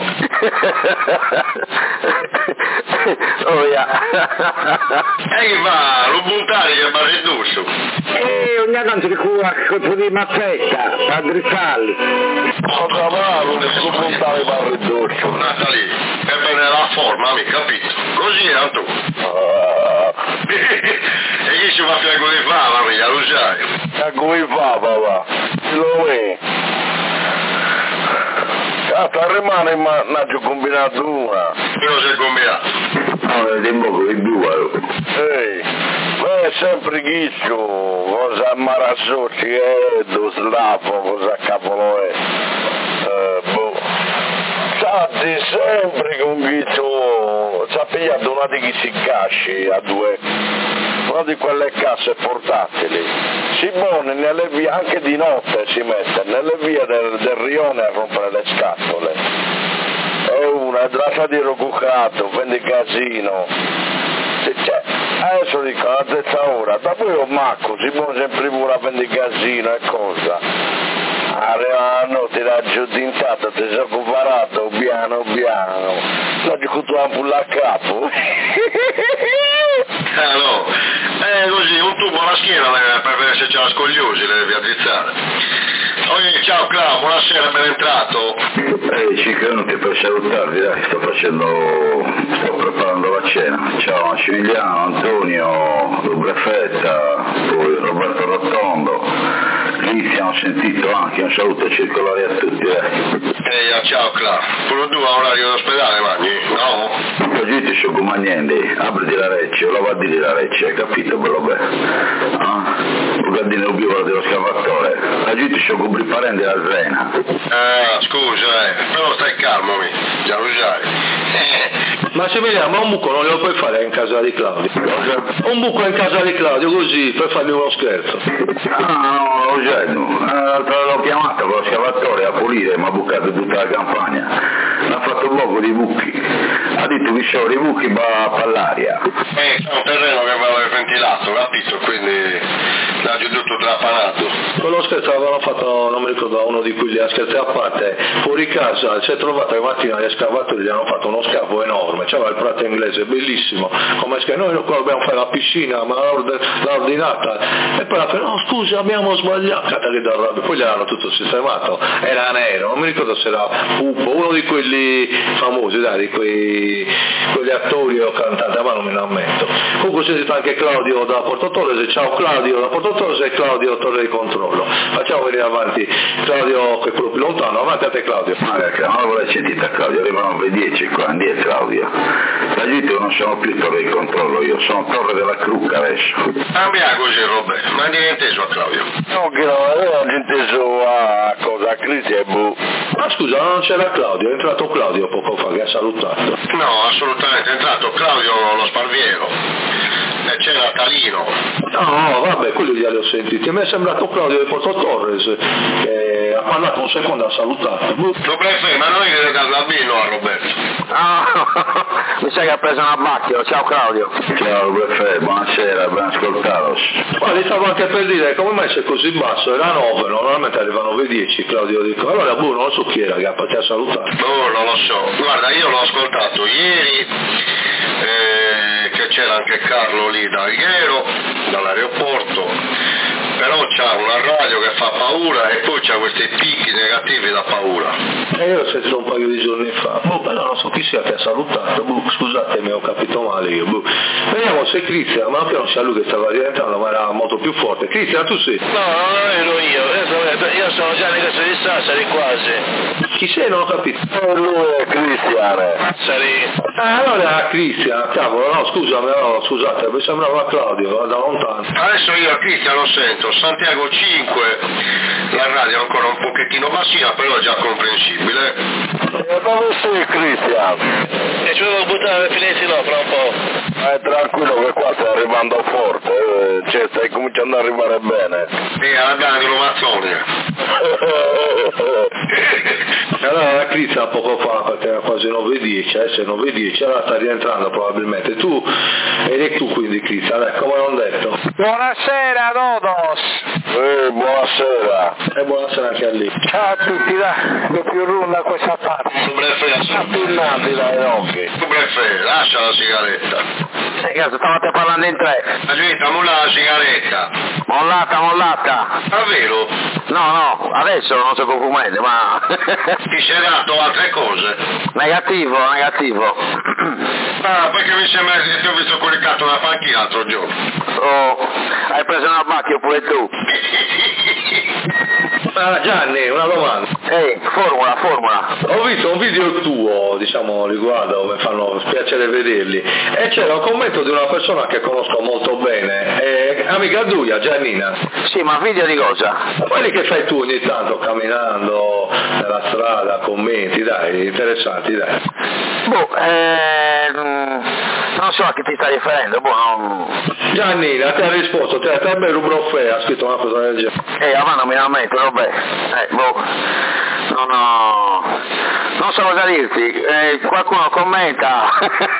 Oh yeah. E che va, lo buttare che va addosso. Eh, ogni tanto ti cura colpo di mazzetta, per drizzarli. Cosa bravo, nessuno puntare va addosso. Natalì, è bene la forma, mi capito? Così è tu. Ah. E chi ci va a fianco di fava, mica lo sai. A come fa, papà? Lo è? Ah, rimane ma non combinato una. Cosa si è combinato? No, è un po' di due. Ehi, ma è sempre chiccio, cosa marazzotti è, do slavo, cosa cavolo è. Eh, boh. Senti, sempre con chiccio, sapete una di chi si casci a due, una di quelle casse portatili. Si pone nelle vie, anche di notte si mette, nelle vie del, del rione a rompere le scatole. E una, è tratta di rocucato, vende casino. Cioè, adesso dico, a questa ora, da poi un macco, si pone sempre pure a vendere casino e cosa. Arrivano, ti l'ha giù tintato, ti sei occupato, piano piano. L'ho giocato un po' a capo. Eh no, è così, un tubo alla schiena per vedere se c'è la scogliosi, le devi addrizzare. Oh, ciao Clau, buonasera, ben entrato. Ehi, ci credo che per salutarvi, dai, sto facendo, sto preparando la cena. Ciao Massimiliano, Antonio, Lubrefetta, poi Roberto Rotondo. Cristian, ho sentito anche, un saluto circolare a tutti, eh. Ehi, ciao Clau, quello tu a orario d'ospedale, mangi? No? Oggi sono comandante, apriti la recce, o lavati la recce, hai capito bello bene? Ah? Un gardino obiettivo dello scavatore, oggi sono cubri parenti la Srena. Ah, scusa, eh, però stai calmo, mi, già lo sai. Massimiliano, ma un buco non lo puoi fare in casa di Claudio? Cosa? Un buco in casa di Claudio, così, per farmi uno scherzo. Ah, no, lo sai, l'altra l'ho chiamata con lo scavatore a pulire, mi ha bucato tutta la campagna. Mi ha fatto poco di buchi. Ha detto che sono i buchi va per l'aria. Eh, c'è un terreno che va ventilato, capito? Quindi l'ha giù tutto trapanato. Quello scherzo avevano fatto, non mi ricordo, uno di quelli a scherzi a parte, fuori casa, si è trovato la mattina gli scavatori, gli hanno fatto uno scavo enorme, c'era il prato inglese, bellissimo, come che noi qua dobbiamo fare la piscina, ma l'ha ordinata, e poi ha detto, no scusi abbiamo sbagliato, poi gli hanno tutto sistemato, era nero, non mi ricordo se era Pupo, uno di quelli famosi, dai, di quei, quegli attori o cantanti, ma non me ne ammetto. Comunque ho sentito anche Claudio da Porto Torres, ciao Claudio da Porto Torres e Claudio Torre di Controllo. Facciamo venire avanti Claudio, che è quello più lontano, avanti a te Claudio. Ma perché non l'avrei sentita Claudio, arrivano per dieci qua, andiamo Claudio. La gente non sono più Torre di Controllo, io sono Torre della Crucca adesso. Cambia così Robert, ma non è inteso a Claudio. No, che no, avevo inteso a cosa, a crisi e bu. Ma scusa, non c'era Claudio, è entrato Claudio poco fa che ha salutato. No, assolutamente, è entrato Claudio lo Sparviero. E c'era Talino. No, vabbè, quelli li ho sentiti. Mi è sembrato Claudio di Porto Torres che ha parlato un secondo, ha salutato. Lo prefere, ma noi che da Albino a Roberto. Ah, mi sa che ha preso una macchina. Ciao Claudio. Ciao Prefetto, buonasera, ben ascoltato. Guarda, stavo anche per dire come mai sei così basso, era nove, normalmente arrivano V dieci, Claudio dico. Allora boh, non so chi era che ha salutato. No, non lo so. Guarda, io l'ho ascoltato ieri, eh, che c'era anche Carlo lì da Alghero, dall'aeroporto, però c'ha una radio che fa paura e poi c'ha questi picchi negativi da paura. E io l'ho sentito un paio di giorni fa, boh, però non so chi sia che ha salutato, boh, scusatemi, ho capito male io, boh. Vediamo se Cristian, ma che non sia lui che stava rientrando, ma era molto più forte. Cristian, tu sei? No, non ero io, io sono, io sono già nel caso di Sassari quasi. Chi sei? Non ho capito. E lui è Cristian. Sassari. Ah, allora era Cristian, cavolo, no, scusami, no, scusate, mi sembrava Claudio, da lontano. Adesso io a Cristian lo sento, Santiago cinque, la radio è ancora un pochettino bassina, però è già comprensibile. E dove sei Cristian? E ci devo buttare le finestre là fra un po'. Eh, tranquillo che qua stai arrivando forte, eh, cioè stai cominciando ad arrivare bene. E alla grande Romazzonia. Allora la Cristian poco fa, perché era quasi nove e dieci, adesso è nove e dieci, allora sta rientrando probabilmente. Tu, ed tu quindi Cristian, ecco, come non detto. Buonasera Dodos! Eh, buonasera. E buonasera anche a lì. Ciao a tutti, dai, che più rulla questa parte. Tu breffe, Appillati dai occhi. tu breffe, lascia la sigaretta. Eh, cazzo, stavate parlando in tre. Aspetta, molla la sigaretta. Mollata, mollata. Davvero? No, no, adesso non so come, ma... Ti sei dato altre cose? negativo, negativo. Ah, perché mi sembra che ti ho visto coricato una panchina l'altro giorno. Oh, hai preso una macchina pure tu. Ah, Gianni, una domanda. Ehi, formula, formula. Ho visto un video tuo, diciamo, riguardo, mi fanno piacere vederli, e c'era un commento di una persona che conosco molto bene, è amica tua, Giannina. Sì, ma video di cosa? Quelli che fai tu ogni tanto camminando nella strada, commenti, dai, interessanti, dai. Boh, eh, non so a che ti stai riferendo, boh, non... Giannina, ti ha risposto, te, te me Rubroffè ha scritto una cosa del genere. Eh, avanti, mi ammetto, vabbè, eh, boh, non ho... non so cosa dirti, eh, qualcuno commenta,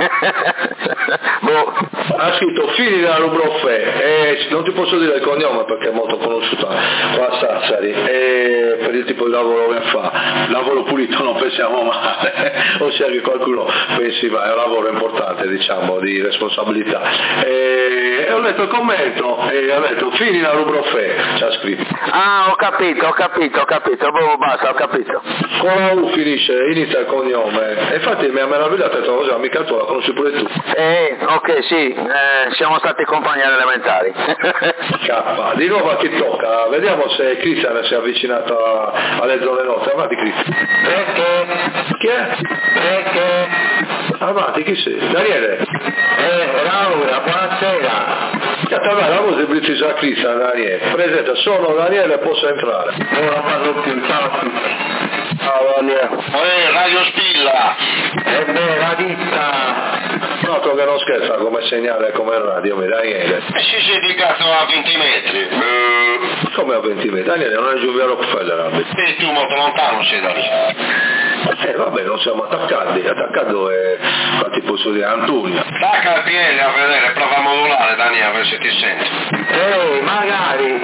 boh. Ha scritto figli della Rubroffè, e non ti posso dire il cognome perché è molto conosciuta qua a Sassari, e per il tipo di lavoro che fa, lavoro pulito non pensiamo male, ossia che qualcuno pensi, ma è un lavoro importante, diciamo, di responsabilità. E, e ho letto il commento e ho detto figli della Rubroffè, ci ha scritto. Ah, ho capito, ho capito, ho capito, boh, basta, ho capito. Con la U finisce, inizia il cognome, e infatti mi ha meravigliato, ho detto, così, amica tua, la conosci pure tu. Eh, ok, sì, eh, siamo stati compagni alle elementari. K, di nuovo a chi tocca, vediamo se Cristian si è avvicinato a, alle zone nostre, avanti Cristian. Perché? Chi è? Perché? Avanti, chi sei? Daniele? Eh, Laura, buonasera. Vai, la voce precisa a Cristian, Daniele. Presenta, sono Daniele, posso entrare? Non parlo più, ciao a tutti. Ciao Daniele. Eh, Radio Spilla. E beh, la ditta. Noto che non scherza come segnale come radio, mi Daniele. E si sei di cazzo a venti metri. Eh. Come a venti metri? Daniele, non è Giulio Rockefeller, abbi. E tu molto lontano sei da lì. Eh vabbè, non siamo attaccati, attaccato è, quanti posso dire, Antonio. Stacca il piede a vedere, prova a modulare Daniele, per se ti senti. Ehi, magari,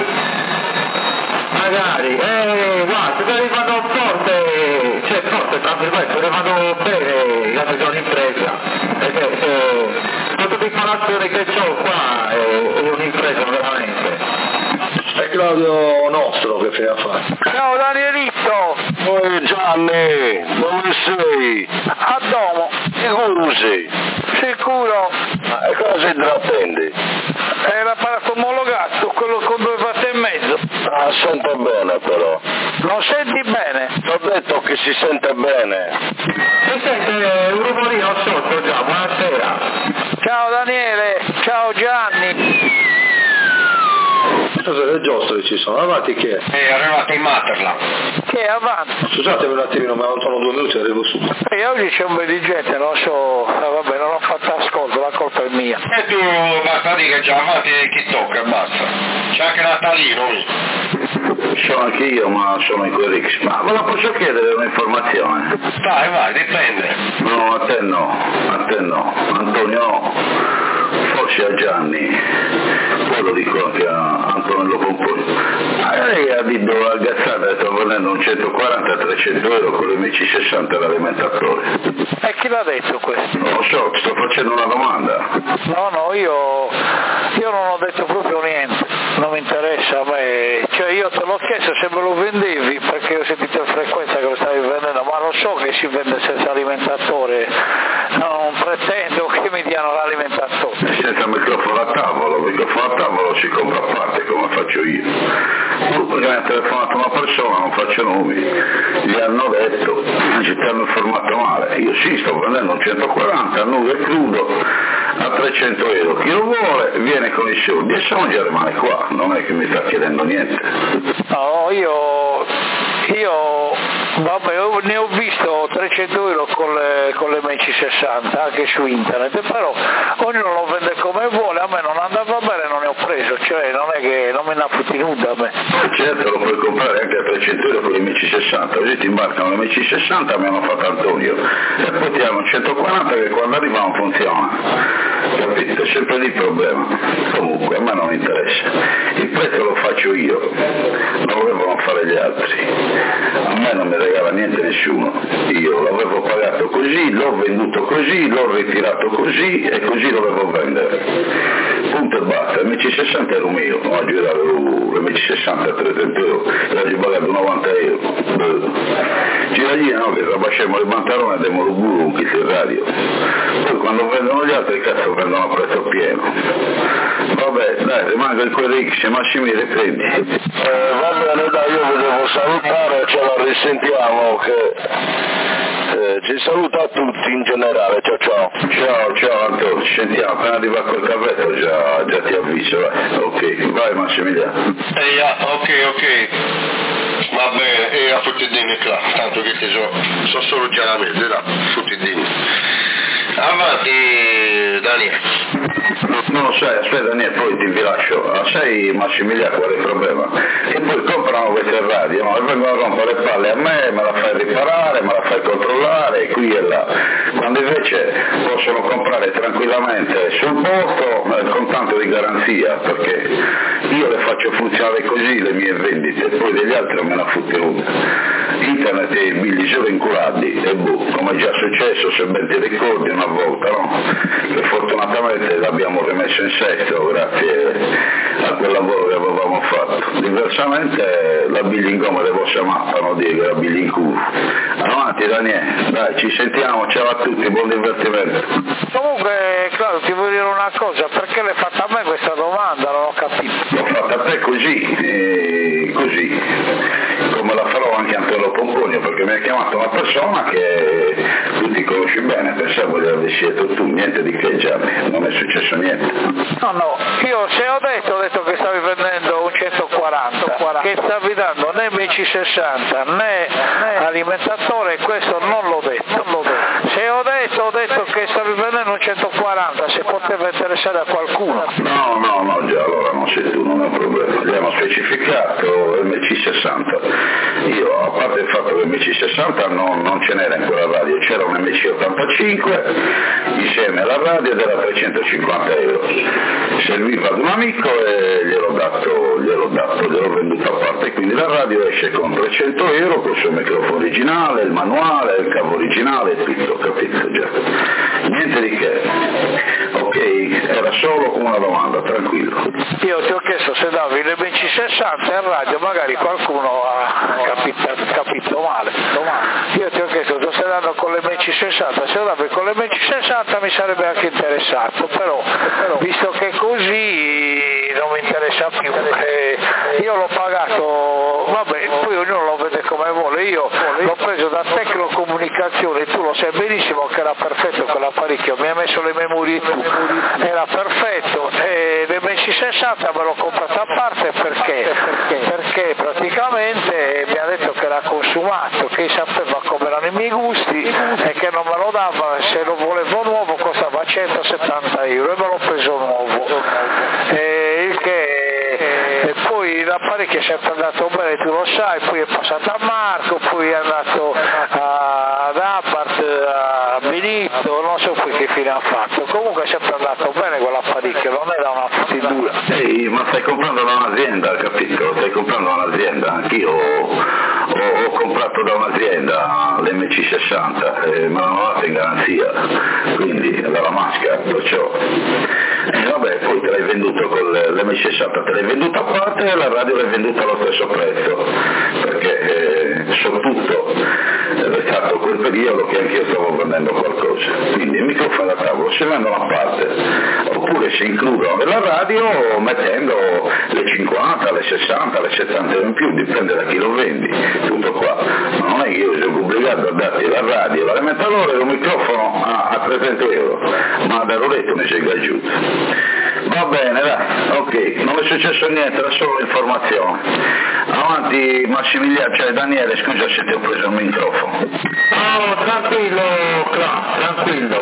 magari, ehi, guarda, te li vado forte, cioè forte, tra virgolette, le vado bene, io sono un'impresa, perché eh, questa installazione che ho qua è, è un'impresa veramente. È Claudio Nostro che fai a fare. Ciao Danielito! Oi Gianni, dove sei? A domo! Sicuro sei? Sicuro? Ma e cosa si intrattendi? È l'apparato omologato, quello con due fate e mezzo. Ah, sento bene però. Non senti bene? Ti ho detto che si sente bene. Mi sente un rumorino sotto già, buonasera. Ciao Daniele, ciao Gianni. Cosa le giostre ci sono? Avanti chi è? È arrivato in Materla. Che è avanti? Scusatemi un attimino, ma non sono due minuti e arrivo su. E oggi c'è un bel di gente, non so, ah, vabbè, non ho fatto ascolto, la colpa è mia. E tu basta dire che già avanti chi tocca e basta. C'è anche Natalino lì. Sono anche io, ma sono in quel Rix. Ma ve la posso chiedere un'informazione? Dai, vai, dipende. No, a te no, a te no. Antonio no. Forse a Gianni. Poi lo dico anche a Antonello Pomponi. Ma lei ha detto a Gazzata che sta vendendo un centoquaranta a trecento euro con l'M C sessanta l'alimentatore. E chi l'ha detto questo? Non lo so, sto facendo una domanda. No, no, io, io non ho detto proprio niente, non mi interessa a me, cioè io te l'ho chiesto se me lo vendevi perché ho sentito in frequenza che lo stavi vendendo, ma lo so che si vende senza alimentatore, non pretendo che mi diano l'alimentatore. Senza microfono a tavolo, microfono a tavolo si compra a parte come faccio io. Perché mi ha telefonato una persona, non faccio nomi, gli hanno detto, ci ti hanno informato male, io sì sto vendendo un centoquaranta, nudo e crudo a trecento euro, chi lo vuole viene con i soldi e San già rimane qua, non è che mi sta chiedendo niente. No, io, io vabbè, ne ho visto trecento euro con le, con le M C sessanta anche su internet, però ognuno lo vende come vuole, a me non andava bene, non ne ho preso, cioè non è che non me ne ha fatti nuda a me. Certo, lo puoi comprare anche a trecento euro con le M C sessanta, così ti imbarcano le M C sessanta, mi hanno fatto Antonio, e poi ti hanno un centoquaranta che quando arriva non funziona. Capito? È sempre lì il problema. Comunque a me non interessa, il prezzo lo faccio io, non lo devono fare gli altri, a me non mi regala niente nessuno, io l'avevo pagato così, l'ho venduto così, l'ho ritirato così e così lo devo vendere, punto e basta. l'M C sessanta era mio, oggi era l'M C sessanta a trecento euro, l'oggi ho pagato novanta euro, ci gallina no, che trabasciamo il pantalone e diamo il buru chi si radio. Poi quando vendono gli altri cazzo vendono a prezzo pieno. Vabbè, dai, rimango in quei ricci, Massimi riprendi. Eh, va bene, dai, io vi devo salutare, ce la risentiamo che eh, ci saluta a tutti in generale, ciao ciao. Ciao, ciao Antonio, ci sentiamo, appena arriva col cavetto già, già ti avviso, vai. Ok, vai Massimiliano. Eh, yeah, ok, ok. Va bene, e a tutti i dini, tanto che ti so, so solo chiaramente, da, tutti i dini. Avanti, Daniele. No, sai, aspetta Daniele, poi ti vi lascio. Sai Massimiliano qual è il problema? Che poi comprano queste radio, no? E vengono a rompere le palle a me, me la fai riparare, me la fai controllare, qui e là. Quando invece possono comprare tranquillamente sul posto eh, con tanto di garanzia, perché io le faccio funzionare così le mie vendite, poi degli altri non me la fotte nulla. Internet e i billi sono inculati e boh, come è già successo, se ben ti ricordi una volta, no? Che fortunatamente l'abbiamo rimesso in sesto grazie a quel lavoro che avevamo fatto. Diversamente la billingoma le vostre mappano dire che la billinculo. Avanti Daniele, dai, ci sentiamo, ciao a tutti, buon divertimento. Comunque Claudio ti voglio dire una cosa, perché l'hai fatta a me questa domanda? Non ho capito. L'ho fatta a te così, eh, così, come la farò anche a Antonio Pomponio, perché mi ha chiamato una persona che tu ti conosci bene, pensavo di aver scelto tu, niente di che già, non è successo niente. No, no, io se ho detto, ho detto che stavi vendendo un centoquaranta, che stavi dando né M C sessanta né, né alimentatore, questo non l'ho detto. Non l'ho detto. Se ho detto, ho detto che stavi vendendo un centoquaranta, se poteva interessare a qualcuno. No, no, no, già allora non sei tu, non è un problema, abbiamo specificato M C sessanta. Io, a parte il fatto che M C sessanta non, non ce n'era in quella radio, c'era un M C ottantacinque insieme alla radio ed era trecentocinquanta euro. Serviva ad un amico e gliel'ho dato, gliel'ho dato, gliel'ho venduto a parte, quindi la radio esce con trecento euro con il suo microfono originale, il manuale, il cavo originale, tutto, capito già. Niente di che. Ok, era solo una domanda, tranquillo. Io ti ho chiesto se davi le M C sessanta in radio, magari qualcuno ha capito, capito male. Io ti ho chiesto se stai dando con le M C sessanta, se lo davi con le M C sessanta mi sarebbe anche interessato, però, però visto che così non mi interessa più. Eh, io l'ho pagato, vabbè, poi ognuno lo vede come vuole, io l'ho preso da Tecnocomunicazioni, tu lo sai benissimo che era perfetto quell'apparecchio, mi ha messo le memorie tu, era perfetto, e le M C sessanta me l'ho comprata a parte perché? Perché praticamente mi ha detto che era consumato, che sapeva come erano i miei gusti e che non me lo dava, se lo volevo nuovo costava centosettanta euro e me l'ho preso nuovo. E il che e poi l'apparecchio è sempre andato bene, tu lo sai, poi è passato a Marco, poi è andato a, ad Apart, a Benito, non so poi che fine ha fatto, comunque è sempre andato bene quell'apparecchio, non era una fottitura. Ehi, ma stai comprando da un'azienda, capito? Stai comprando da un'azienda, anch'io ho, ho, ho comprato da un'azienda l'M C sessanta, eh, me l'hanno data in garanzia, quindi dalla Masca, perciò. E eh, vabbè, poi te l'hai venduto con l'M C sessanta, te l'hai venduta a parte e la radio l'hai venduta allo stesso prezzo, perché eh, soprattutto è stato quel periodo che anch'io stavo vendendo qualcosa, quindi i microfoni da tavolo si vendono a parte, oppure si includono nella radio mettendo le cinquanta, le sessanta, le settanta euro in più, dipende da chi lo vendi, tutto qua, ma non è che io sono obbligato a darti la radio, l'alimentatore e un microfono a, a trecento euro, ma da Loreto mi sei gaggiuto. Va bene, dai, ok, non è successo niente, era solo l'informazione. Avanti Massimiliano, cioè Daniele, scusa se ti ho preso il microfono. No, tranquillo, Cla, tranquillo.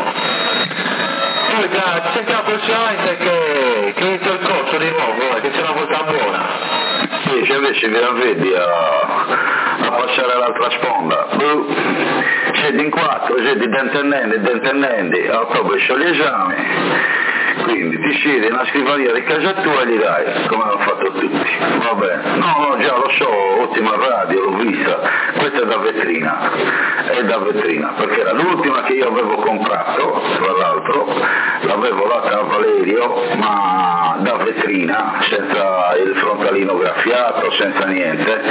Poi ci sentiamo prossimamente che, che inizia il corso di nuovo, eh, che c'è una volta buona. Sì, se invece vi vedi a, a passare all'altra sponda. Uh, siete in quattro, siete dentennendi, dentennendi, a ottobre c'ho gli esami. Quindi ti siedi nella scrivania di casa tua e gli dai, come hanno fatto tutti. Va bene. No, no, già lo so, ottima radio, l'ho vista. Questa è da vetrina. È da vetrina, perché era l'ultima che io avevo comprato, tra l'altro, l'avevo data a Valerio, ma da vetrina, senza il frontalino graffiato, senza niente.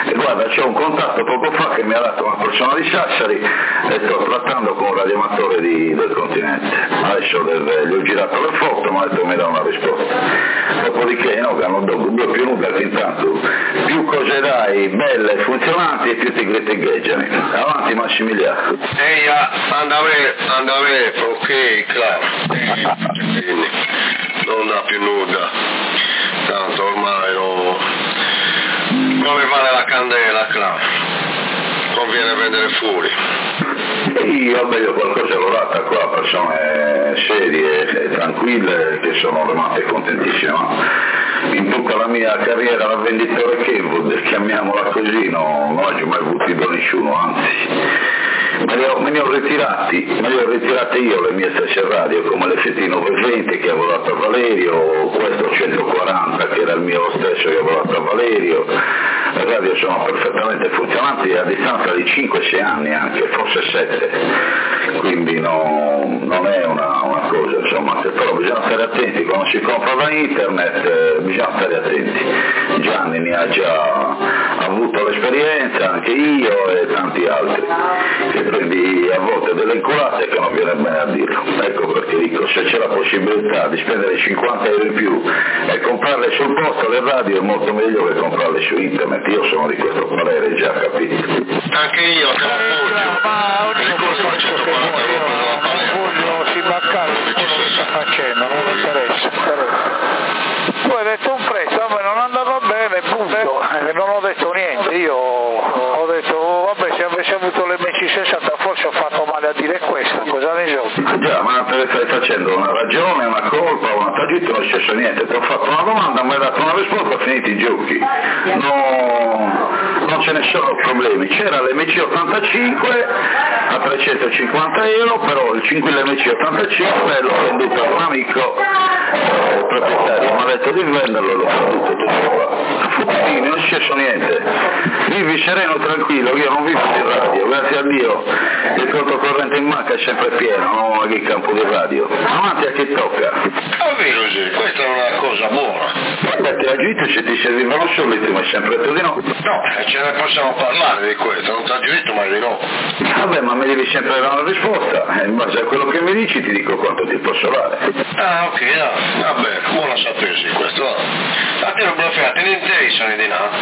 E guarda, c'è un contatto poco fa che mi ha dato una persona di Sassari e sto trattando con un radioamatore di, del continente. Adesso deve, gli ho girato le foto, ma ha detto mi dà una risposta. Dopodiché no, che hanno due più nuda che intanto più cose dai belle e funzionanti e più ti griteggiano. Avanti Massimiliano. Ehi, andave, andave, ok, claro. Quindi non dà più nuda. Tanto ormai no. Non mi vale la candela, claro. Conviene vendere fuori. Io vedo qualcosa l'ho data qua, persone serie e tranquille che sono rimaste contentissime, ma in tutta la mia carriera da venditore Kenwood, chiamiamola così, no, non ho mai avuto da nessuno, anzi me ne, ho, me ne ho ritirati, me ne ho ritirate io le mie stesse radio, come l'F T novecento che avevo dato a Valerio, questo centoquaranta che era il mio stesso che avevo dato a Valerio. Le radio sono perfettamente funzionanti a distanza di cinque sei anni anche, forse sette, quindi no, non è una, una cosa, insomma, però bisogna stare attenti, quando si compra da internet eh, bisogna stare attenti. Gianni ne ha già avuto l'esperienza, anche io e tanti altri, che prendi a volte delle inculate che non viene bene a dirlo. Ecco perché dico, se c'è la possibilità di spendere cinquanta euro in più e comprarle sul posto le radio è molto meglio che comprarle su internet. Io sono di questo parere, già capito. Anche io te lo voglio. Ma voglio si baccare quello che sta facendo, non mi interessa. Tu hai detto un prezzo, vabbè non andava bene, punto. Non ho detto niente, io ho detto vabbè se avessi avuto l'M C sessanta forse ho fatto male a dire questo, cosa ne so? Già, ma te stai facendo una ragione, una colpa, una tagita, non è successo niente, ti ho fatto una domanda, mi hai dato una risposta, finiti i giochi. No, non ce ne sono problemi, c'era l'M C ottantacinque a trecentocinquanta euro, però il l'M C ottantacinque l'ho venduto a un amico eh, proprietario, mi ha detto di venderlo e l'ho venduto tutto qua. Quindi non è successo niente, vivi sereno, tranquillo, io non vivo di radio, grazie a Dio il conto corrente in banca è sempre pieno, non ho il campo di radio, avanti a chi tocca. È vero, sì, questa è una cosa buona. Perché la giudice se ti servivano subito, ma è sempre detto di no. No, ce ne possiamo parlare di questo, non ti ha giudito mai di no. Vabbè, ma mi devi sempre dare una risposta, e in base a quello che mi dici ti dico quanto ti posso dare. Ah, ok, no, vabbè, buona sapersi questo. A te non bluffiate, ne interessano di no.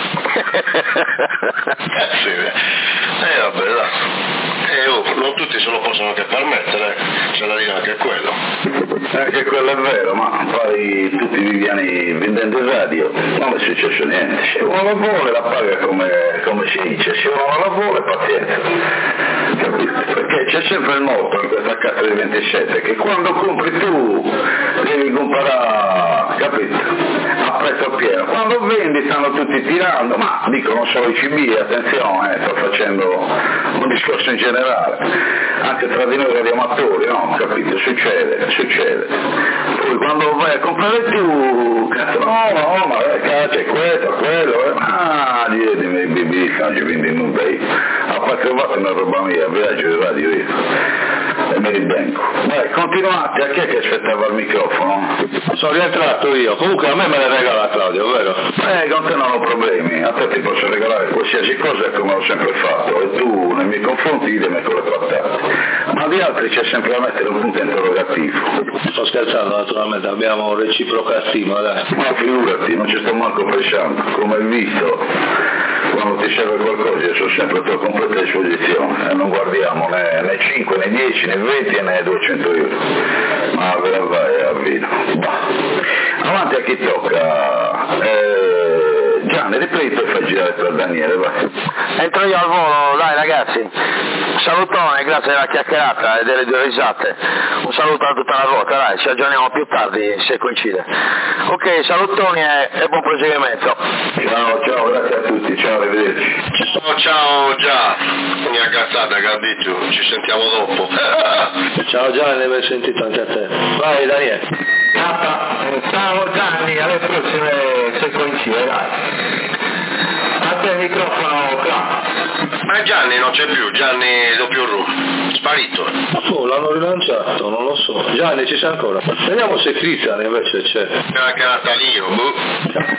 Eh sì, eh vabbè, dai. Eh, oh, non tutti se lo possono anche permettere, ce la dico anche quello. Anche quello è vero, ma poi tutti viviani vendendo il radio, non è successo niente. Se uno la vuole la paga come, come si dice, se uno non la vuole pazienza. Capito? Perché c'è sempre il motto in questa H ventisette che quando compri tu devi comprare, capito? A prezzo pieno. Quando vendi stanno tutti tirando, ma dicono solo i C B, attenzione, eh, sto facendo un discorso in generale, anche tra di noi radioamatori, no? Capito? Succede, succede. Poi quando vai a comprare tu, cazzo, no, no, ma c'è questo, quello, eh, ma dietimi i bimbi, non ci vendi nulla io. A parte ho fatto una roba mia, viaggio di radio io. E mi ribenco. Vai, continuate, a chi è che aspettava il microfono? Sono rientrato io, comunque a me me ne regala Claudio, vero? Eh, con te non ho problemi, a te ti posso regalare qualsiasi cosa come ho sempre fatto, e tu nei miei confronti idem con le patate. Ma di altri c'è sempre da mettere un punto interrogativo. Sto scherzando naturalmente, abbiamo reciproca stima, dai. Ma figurati, non ci sto manco pensando, come hai visto, quando ti serve qualcosa io sono sempre a tua completa disposizione e non guardiamo né, né cinque, né dieci, né venti, né duecento euro. Ma ve la vai a vino. Bah. Avanti a chi tocca. Eh, Gianni, riprendo e fai girare per Daniele, vai. Entro io al volo, dai ragazzi. Salutone, grazie della chiacchierata e delle due risate. Un saluto a tutta la ruota, dai, ci aggiorniamo più tardi se coincide. Ok, salutoni e, e buon proseguimento. Ciao, ciao, grazie a tutti, ciao, arrivederci. Ciao, ciao, già. Mia cazzata, capito? Ci sentiamo dopo. Ciao Gianni, aver sentito anche a te. Vai Daniele. Ciao Gianni, alle prossime se coincide, dai. A te il microfono qua. Ma Gianni non c'è più, Gianni doppio ru, sparito. Oh, l'hanno rilanciato, non lo so. Gianni ci sei ancora? Vediamo se Cristian invece c'è. C'è anche Natalino, boh. C'è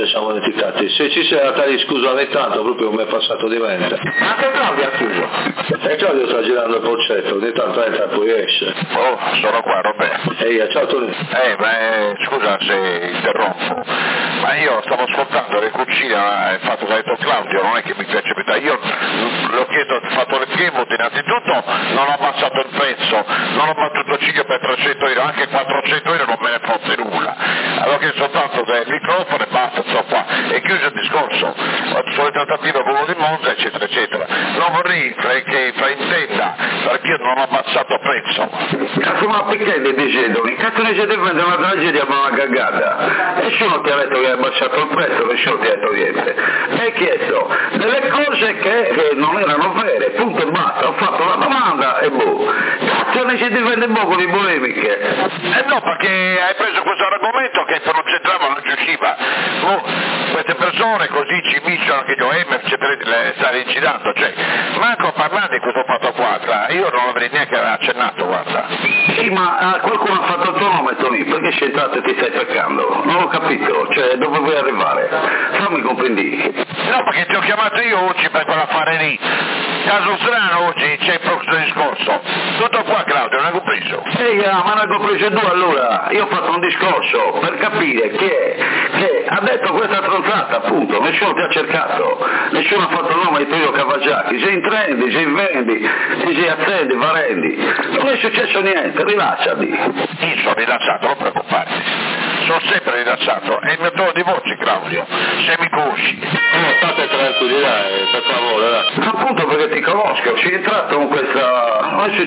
ci siamo dimenticati. Se ci sei andata di scusa ogni tanto, proprio mi è passato di mente. Ma che Claudio ha chiuso? E Claudio sta girando il polcetto, ogni tanto entra e poi esce. Oh, sono qua, Roberto. Ehi, ciao Tony. Eh, ma eh, scusa se interrompo, ma io stavo ascoltando le cucine, il fatto che ha detto Claudio, non è che mi piace metà, io l'ho chiesto, ho fatto le Piemont, innanzitutto non ho abbassato il prezzo, non ho battuto ciglio per trecento euro, anche quattrocento euro non me ne fosse nulla, allora che soltanto del microfono e basta, sto qua, e chiuso il discorso, sulle trattative con uno di Monza, eccetera, eccetera, non vorrei che fraintenda, perché io non ho abbassato il prezzo. Cazzo, ma perché le dicendo? Che cazzo ne siete prendere una tragedia ma una cagata? Nessuno ti ha detto che hai abbassato il prezzo, nessuno ti ha detto niente. Mi hai chiesto delle cose che eh, non erano vere, punto e basta, ho fatto la domanda e boh. Cazzo ne siete prendere poco di polemiche? Eh no, perché hai preso questo argomento che non c'entrava, non ci usciva. Oh, queste persone così ci misciano anche gli O M, eccetera, le sta incitando, cioè, manco parlando di questo fatto qua, tra, io non avrei neanche accennato, guarda. Sì, ma uh, qualcuno ha fatto il tuo nome, Tony, perché sei entrato e ti stai peccando? Non ho capito, cioè dove vuoi arrivare? Fammi comprendi. No, perché ti ho chiamato io oggi per quell'affare lì. Caso strano oggi, c'è il prossimo discorso. Tutto qua, Claudio, non hai compreso? Ehi, ma non hai compreso tu allora? Io ho fatto un discorso per capire che, che ha detto questa tronzata, appunto, nessuno ti ha cercato, nessuno ha fatto il nome di Tullio Cavaggiacchi, sei in trendi, sei in vendi, ti sei accendi, varendi, non è successo niente, rilassati. Io sono rilassato, non preoccuparti, sono sempre rilassato, è il mio tono di voce, Claudio, se mi conosci. Eh, fate tranquilli, dai, per favore, dai. Appunto perché ti conosco, sei entrato con questa...